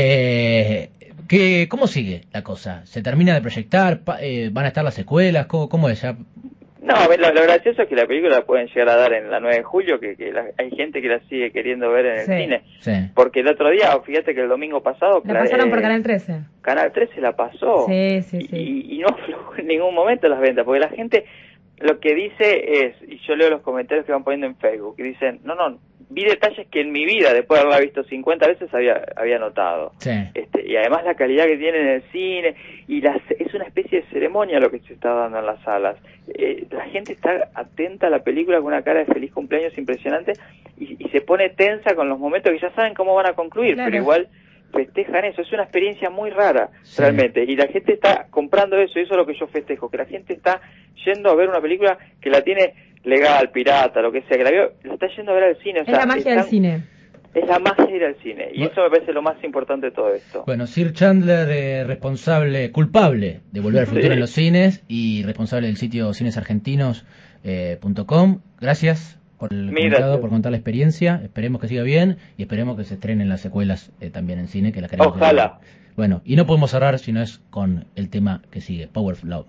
Eh, ¿qué, ¿Cómo sigue la cosa? ¿Se termina de proyectar? Pa- eh, ¿Van a estar las secuelas? ¿Cómo, cómo es? ¿Ya? No, lo, lo gracioso es que la película la pueden llegar a dar en la nueve de julio, que, que la- hay gente que la sigue queriendo ver en el Sí. cine. Sí. Porque el otro día, fíjate que el domingo pasado... La Cla- pasaron por eh, Canal trece. Canal trece la pasó. Sí, sí, sí. Y, y no aflojó en ningún momento las ventas, porque la gente lo que dice es, y yo leo los comentarios que van poniendo en Facebook, y dicen, no, no, vi detalles que en mi vida, después de haberla visto cincuenta veces, había había notado. Sí. Este, y además la calidad que tiene en el cine, y las, es una especie de ceremonia lo que se está dando en las salas. Eh, la gente está atenta a la película con una cara de feliz cumpleaños impresionante, y, y se pone tensa con los momentos que ya saben cómo van a concluir, Claro. pero igual festejan eso. Es una experiencia muy rara, Sí. realmente, y la gente está comprando eso, y eso es lo que yo festejo, que la gente está yendo a ver una película que la tiene legal, pirata, lo que sea, que la vio, la está yendo a ver al cine. O Es sea, la magia del están- cine. Es la magia de ir al cine, y Bueno. eso me parece lo más importante de todo esto. Bueno, Sir Chandler, eh, responsable, culpable de Volver al Futuro Sí. en los cines y responsable del sitio cinesargentinos punto com. Gracias por el Mil contado, gracias. por contar la experiencia. Esperemos que siga bien y esperemos que se estrenen las secuelas eh, también en cine, que las queremos. Ojalá. ver. Bueno, y no podemos cerrar si no es con el tema que sigue, Power of Love.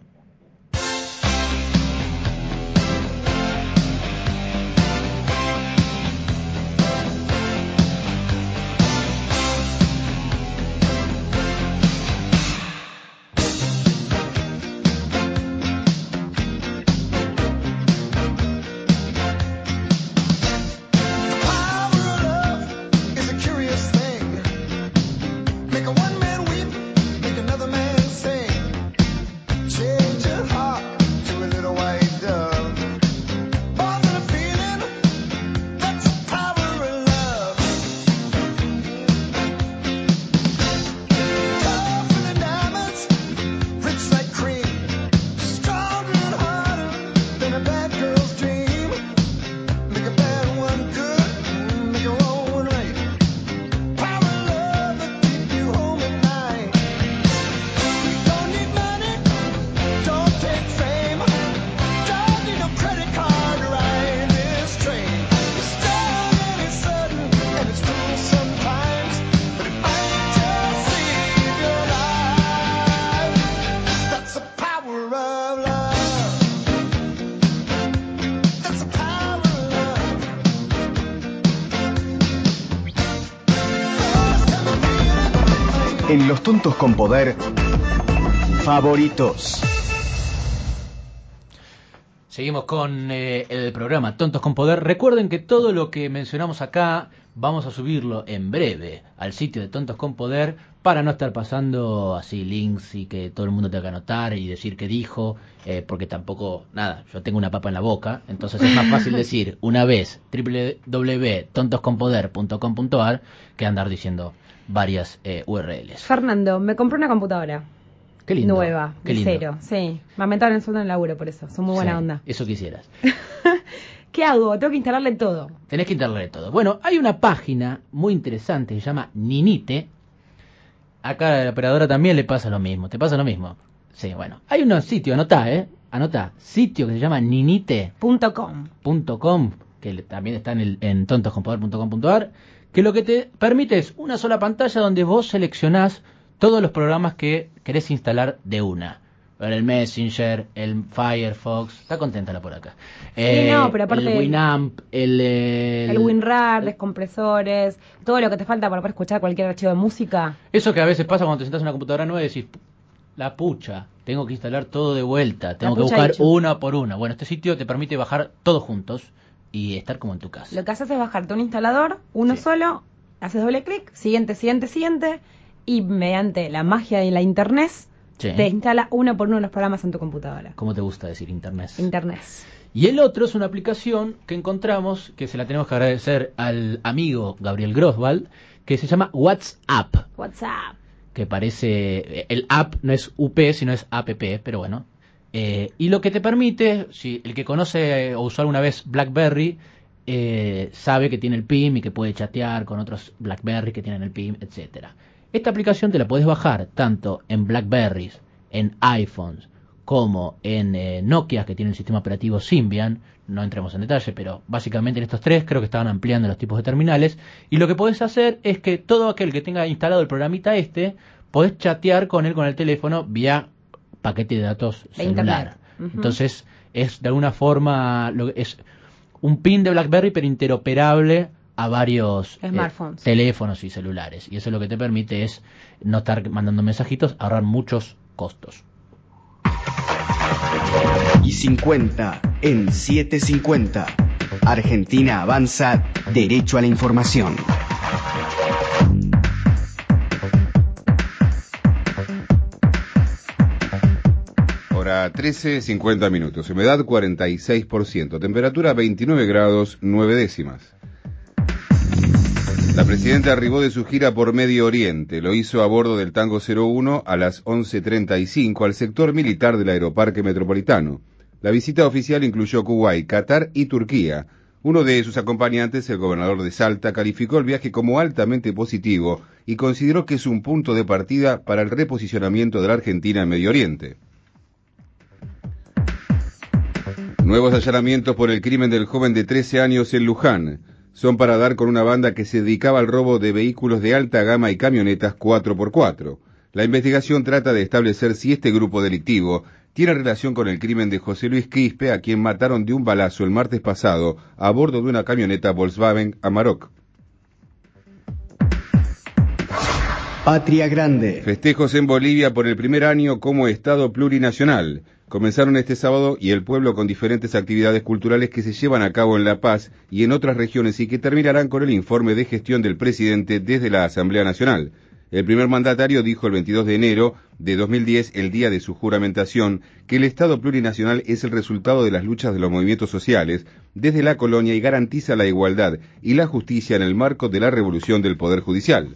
Is a curious thing. Make a one man weep, make another man sing. Change your heart to a little white dove. More than a feeling, that's the power of love. Tougher than diamonds, rich like cream. Stronger and harder than a bad girl's dream. Make a bad one good, make a wrong one right. Power of love that keep you home at night. Don't need money, don't take fame. Don't need no credit card to ride this train. It's strong and it's sudden and it's cruel sometimes, but it might just save your life. That's the power of love. That's the power of love. En Los Tontos con Poder, favoritos. Seguimos con eh, el programa Tontos con Poder. Recuerden que todo lo que mencionamos acá vamos a subirlo en breve al sitio de Tontos con Poder para no estar pasando así links y que todo el mundo tenga que anotar y decir qué dijo, eh, porque tampoco, nada, yo tengo una papa en la boca, entonces es más fácil decir una vez doble u doble u doble u punto tontos con poder punto com punto a r que andar diciendo varias eh, U R Ls. Fernando, me compré una computadora Qué lindo. nueva, Qué de lindo. cero, sí. Me aumentaron el sueldo en el laburo por eso, son muy buena Sí, onda. Eso quisieras. ¿Qué hago? Tengo que instalarle todo. Tenés que instalarle todo. Bueno, hay una página muy interesante que se llama Ninite. Acá a la operadora también le pasa lo mismo. ¿Te pasa lo mismo? Sí, bueno. Hay un sitio, anotá, ¿eh? Anotá. Sitio que se llama ninite Punto com. punto com, que le- también está en, el, en tontos con poder punto com punto a r, que lo que te permite es una sola pantalla donde vos seleccionás todos los programas que querés instalar de una. El Messenger, el Firefox, está contenta la por acá. Sí, no, pero aparte- el Winamp, el, el, El WinRAR, descompresores, todo lo que te falta para poder escuchar cualquier archivo de música. Eso que a veces pasa cuando te sientas en una computadora nueva y decís, la pucha, tengo que instalar todo de vuelta, tengo que pucha buscar dicho. una por una. Bueno, este sitio te permite bajar todos juntos y estar como en tu casa. Lo que haces es bajarte un instalador, uno Sí. solo, haces doble clic, siguiente, siguiente, siguiente, y mediante la magia de la internet, Sí. te instala uno por uno los programas en tu computadora. ¿Cómo te gusta decir internet? Internet. Y el otro es una aplicación que encontramos, que se la tenemos que agradecer al amigo Gabriel Grosval, que se llama WhatsApp, WhatsApp. que parece, el app no es U P, sino es app, pero bueno. Eh, y lo que te permite, si el que conoce o usó alguna vez BlackBerry, eh, sabe que tiene el P I M y que puede chatear con otros BlackBerry que tienen el P I M, etcétera. Esta aplicación te la puedes bajar tanto en BlackBerrys, en iPhones, como en eh, Nokia, que tiene el sistema operativo Symbian. No entremos en detalle, pero básicamente en estos tres creo que estaban ampliando los tipos de terminales. Y lo que podés hacer es que todo aquel que tenga instalado el programita este, podés chatear con él con el teléfono vía paquete de datos De celular. internet. Ujú. Entonces es de alguna forma lo es un pin de BlackBerry pero interoperable a varios eh, Smartphones. teléfonos y celulares. Y eso lo que te permite es no estar mandando mensajitos, ahorrar muchos costos. Y cincuenta en setecientos cincuenta. Argentina avanza derecho a la información. Hora trece, cincuenta minutos. Humedad cuarenta y seis por ciento. Temperatura veintinueve grados nueve décimas. La presidenta arribó de su gira por Medio Oriente. Lo hizo a bordo del Tango cero uno a las once treinta y cinco al sector militar del Aeroparque Metropolitano. La visita oficial incluyó Kuwait, Qatar y Turquía. Uno de sus acompañantes, el gobernador de Salta, calificó el viaje como altamente positivo y consideró que es un punto de partida para el reposicionamiento de la Argentina en Medio Oriente. Nuevos allanamientos por el crimen del joven de trece años en Luján. Son para dar con una banda que se dedicaba al robo de vehículos de alta gama y camionetas cuatro por cuatro. La investigación trata de establecer si este grupo delictivo tiene relación con el crimen de José Luis Quispe, a quien mataron de un balazo el martes pasado a bordo de una camioneta Volkswagen Amarok. Patria Grande. Festejos en Bolivia por el primer año como Estado plurinacional. Comenzaron este sábado y el pueblo con diferentes actividades culturales que se llevan a cabo en La Paz y en otras regiones y que terminarán con el informe de gestión del presidente desde la Asamblea Nacional. El primer mandatario dijo el veintidós de enero de dos mil diez, el día de su juramentación, que el Estado plurinacional es el resultado de las luchas de los movimientos sociales desde la colonia y garantiza la igualdad y la justicia en el marco de la revolución del Poder Judicial.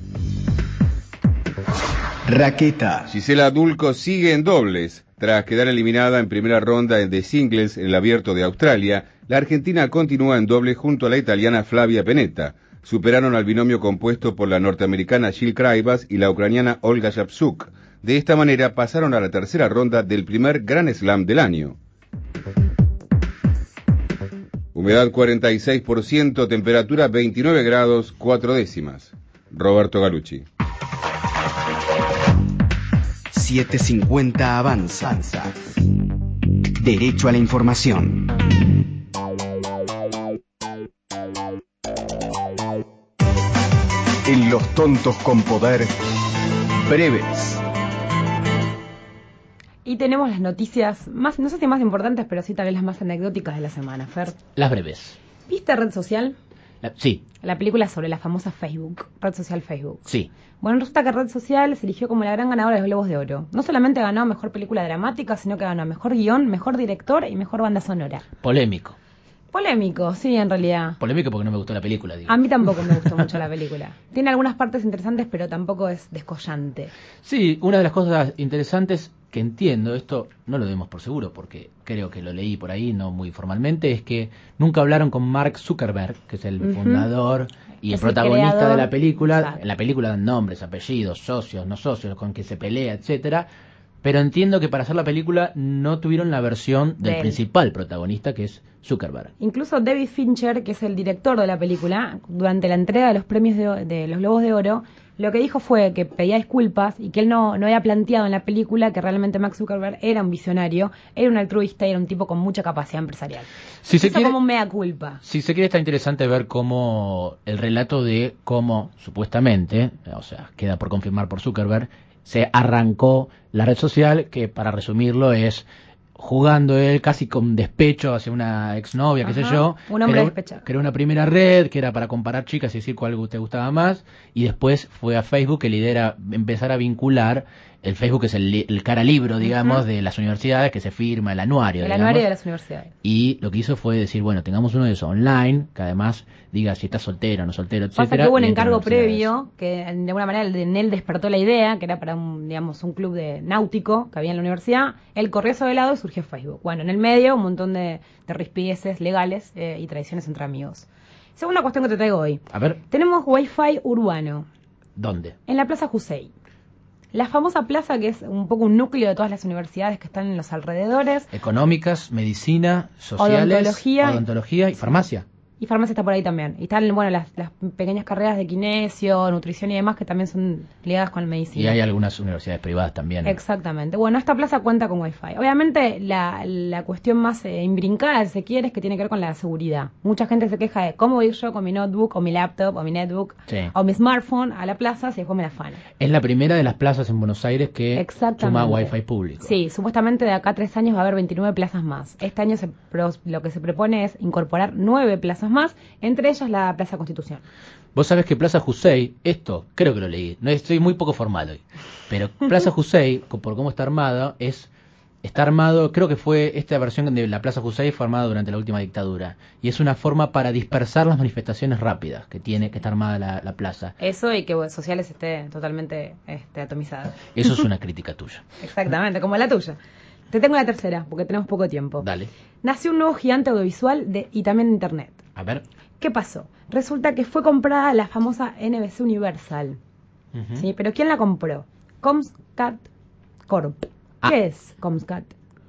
Raqueta. Gisela Dulco sigue en dobles. Tras quedar eliminada en primera ronda de singles en el Abierto de Australia, la argentina continúa en dobles junto a la italiana Flavia Pennetta. Superaron al binomio compuesto por la norteamericana Jill Craivas y la ucraniana Olga Yapsuk. De esta manera pasaron a la tercera ronda del primer Grand Slam del año. Humedad cuarenta y seis por ciento, temperatura veintinueve grados, cuatro décimas. Roberto Galucci. setecientos cincuenta avanza. Derecho a la información. En Los Tontos con Poder, breves. Y tenemos las noticias más, no sé si más importantes, pero sí tal vez las más anecdóticas de la semana, Fer. Las breves. ¿Viste Red Social? La, sí. La película sobre la famosa Facebook, Red Social Facebook. Sí. Bueno, resulta que Red Social se eligió como la gran ganadora de los Globos de Oro. No solamente ganó Mejor Película Dramática, sino que ganó Mejor Guión, Mejor Director y Mejor Banda Sonora. Polémico. Polémico, sí, en realidad. Polémico porque no me gustó la película, digo. A mí tampoco me gustó mucho la película. Tiene algunas partes interesantes, pero tampoco es descollante. Sí, una de las cosas interesantes que entiendo, esto no lo demos por seguro porque creo que lo leí por ahí, no muy formalmente, es que nunca hablaron con Mark Zuckerberg, que es el uh-huh. fundador y es el protagonista el creador de la película. Exacto. En la película dan nombres, apellidos, socios, no socios, con quien se pelea, etcétera. Pero entiendo que para hacer la película no tuvieron la versión del de principal protagonista, que es Zuckerberg. Incluso David Fincher, que es el director de la película, durante la entrega de los premios de, de los Globos de Oro, lo que dijo fue que pedía disculpas y que él no, no había planteado en la película que realmente Mark Zuckerberg era un visionario, era un altruista y era un tipo con mucha capacidad empresarial. Si se Eso quiere, como un mea culpa. Si se quiere, está interesante ver cómo el relato de cómo, supuestamente, o sea, queda por confirmar por Zuckerberg, se arrancó la red social, que para resumirlo es jugando él casi con despecho hacia una exnovia, qué sé yo. Un hombre creó, despechado. Creó una primera red que era para comparar chicas y decir cuál te gustaba más, y después fue a Facebook, que lidera empezar a vincular. El Facebook es el, el cara libro, digamos, uh-huh. de las universidades, que se firma, el anuario. El digamos. anuario de las universidades. Y lo que hizo fue decir, bueno, tengamos uno de esos online, que además diga si estás soltero o no soltero, etcétera. Pasa que hubo un y encargo previo, que de alguna manera en él despertó la idea, que era para un, digamos, un club de náutico que había en la universidad. Él corrió eso de lado y surgió Facebook. Bueno, en el medio un montón de, de rispideces legales eh, y tradiciones entre amigos. Segunda cuestión que te traigo hoy. A ver. Tenemos Wi-Fi urbano. ¿Dónde? En la Plaza Jusey. La famosa plaza, que es un poco un núcleo de todas las universidades que están en los alrededores. Económicas, medicina, sociales, odontología, odontología y farmacia. Y farmacia está por ahí también. Y están, bueno, las, las pequeñas carreras de kinesio, nutrición y demás que también son ligadas con la medicina. Y hay algunas universidades privadas también. Exactamente. Bueno, esta plaza cuenta con Wi-Fi. Obviamente, la, la cuestión más eh, imbrincada, si se quiere, es que tiene que ver con la seguridad. Mucha gente se queja de cómo ir yo con mi notebook, o mi laptop, o mi netbook, sí. o mi smartphone a la plaza si después me la afana. Es la primera de las plazas en Buenos Aires que suma Wi-Fi público. Sí, supuestamente de acá a tres años va a haber veintinueve plazas más. Este año se pro, lo que se propone es incorporar nueve plazas más, entre ellas la Plaza Constitución. Vos sabés que Plaza Jusey, esto creo que lo leí, no estoy muy poco formal hoy, pero Plaza Jusey, por cómo está armado, es está armado, creo que fue esta versión de la Plaza Jusey fue armada durante la última dictadura, y es una forma para dispersar las manifestaciones rápidas que tiene que está armada la, la plaza. Eso y que sociales esté totalmente este, atomizado. Eso es una crítica tuya. Exactamente, como la tuya. Te tengo la tercera, porque tenemos poco tiempo. Dale. Nació un nuevo gigante audiovisual de, y también de Internet. A ver. ¿Qué pasó? Resulta que fue comprada la famosa N B C Universal. Uh-huh. ¿Sí? ¿Pero quién la compró? Comscat Corp. Ah. ¿Qué es Comscat?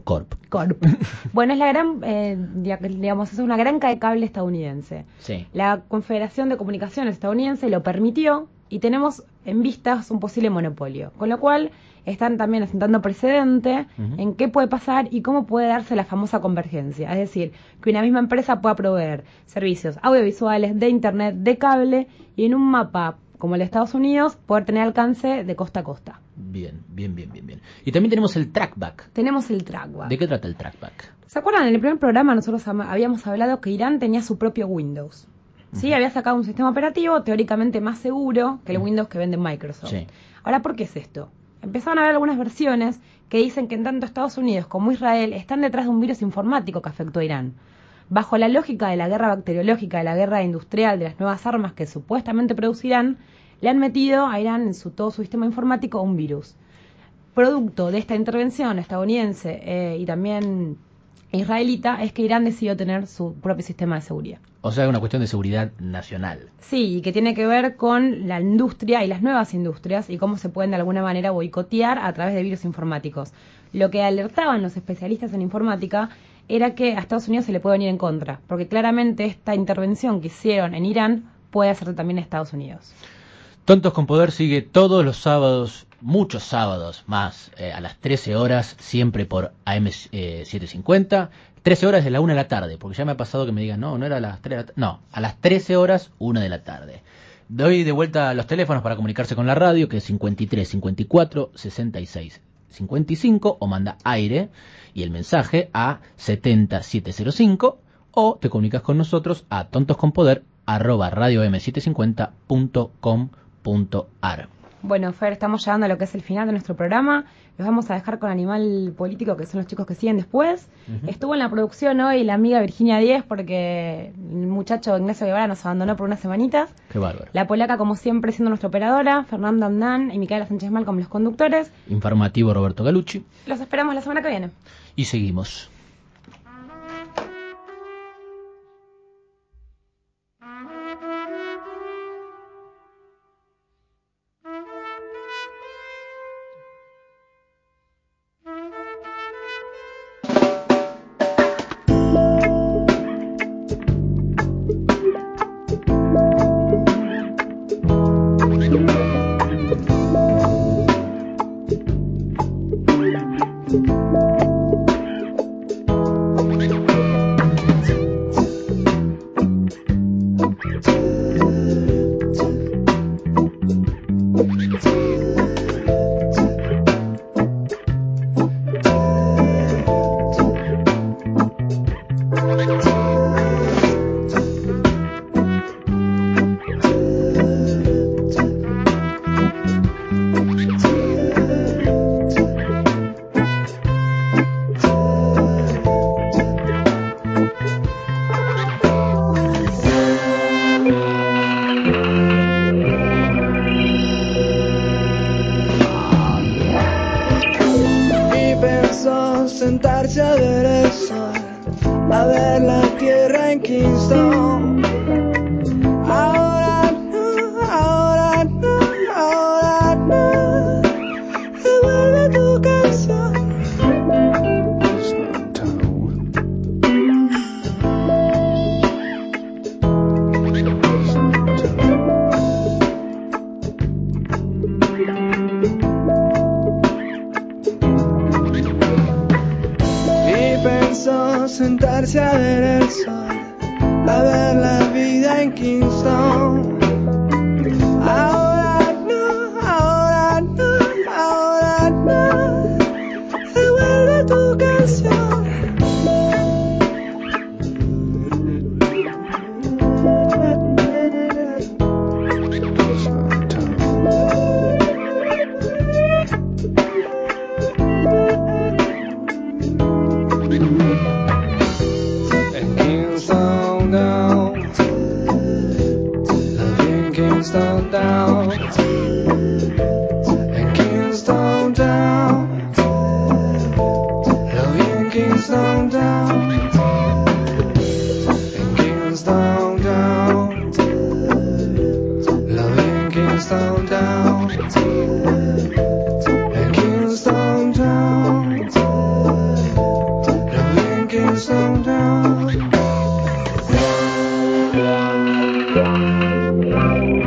Corp. Corp. Bueno, es la gran, eh, digamos, es una gran de cable estadounidense. Sí. La Confederación de Comunicaciones estadounidense lo permitió y tenemos en vistas un posible monopolio, con lo cual están también asentando precedente uh-huh. en qué puede pasar y cómo puede darse la famosa convergencia, es decir, que una misma empresa pueda proveer servicios audiovisuales, de internet, de cable y en un mapa como el de Estados Unidos poder tener alcance de costa a costa. Bien, bien, bien, bien, bien. Y también tenemos el trackback. Tenemos el trackback. ¿De qué trata el trackback? ¿Se acuerdan? En el primer programa nosotros habíamos hablado que Irán tenía su propio Windows. Sí, había sacado un sistema operativo teóricamente más seguro que el Windows que vende Microsoft. Sí. Ahora, ¿por qué es esto? Empezaron a haber algunas versiones que dicen que en tanto Estados Unidos como Israel están detrás de un virus informático que afectó a Irán. Bajo la lógica de la guerra bacteriológica, de la guerra industrial, de las nuevas armas que supuestamente producirán, le han metido a Irán en su, todo su sistema informático un virus. Producto de esta intervención estadounidense eh, y también israelita es que Irán decidió tener su propio sistema de seguridad. O sea, es una cuestión de seguridad nacional. Sí, y que tiene que ver con la industria y las nuevas industrias y cómo se pueden de alguna manera boicotear a través de virus informáticos. Lo que alertaban los especialistas en informática era que a Estados Unidos se le puede venir en contra, porque claramente esta intervención que hicieron en Irán puede hacerse también en Estados Unidos. Tontos con Poder sigue todos los sábados, muchos sábados más, eh, a las trece horas, siempre por A M eh, setecientos cincuenta. trece horas de la una de la tarde, porque ya me ha pasado que me digan, no, no era a las tres de la tarde. No, a las trece horas, una de la tarde. Doy de vuelta los teléfonos para comunicarse con la radio, que es cincuenta y tres, cincuenta y cuatro, sesenta y seis, cincuenta y cinco, o manda aire y el mensaje a setenta siete cero cinco, o te comunicas con nosotros a tontosconpoder arroba radio m setecientos cincuenta punto com punto a r. Bueno, Fer, estamos llegando a lo que es el final de nuestro programa. Los vamos a dejar con Animal Político, que son los chicos que siguen después. Uh-huh. Estuvo en la producción hoy la amiga Virginia Díez, porque el muchacho Ignacio Guevara nos abandonó por unas semanitas. Qué bárbaro. La polaca, como siempre, siendo nuestra operadora. Fernando Andán y Micaela Sánchez Mal como los conductores. Informativo Roberto Galucci. Los esperamos la semana que viene. Y seguimos. Sentarse a ver el sol, a ver la tierra en Kingston. Ahora no, ahora no, ahora no, devuelve tu canción. Sentarse a ver el sol, a ver la vida en Kingston. Ahora no, ahora no, ahora no, devuelve tu canción. Kingston down, and Kingston down, love in Kingston down, and Kingston down, love in Kingston down, and Kingston down. down.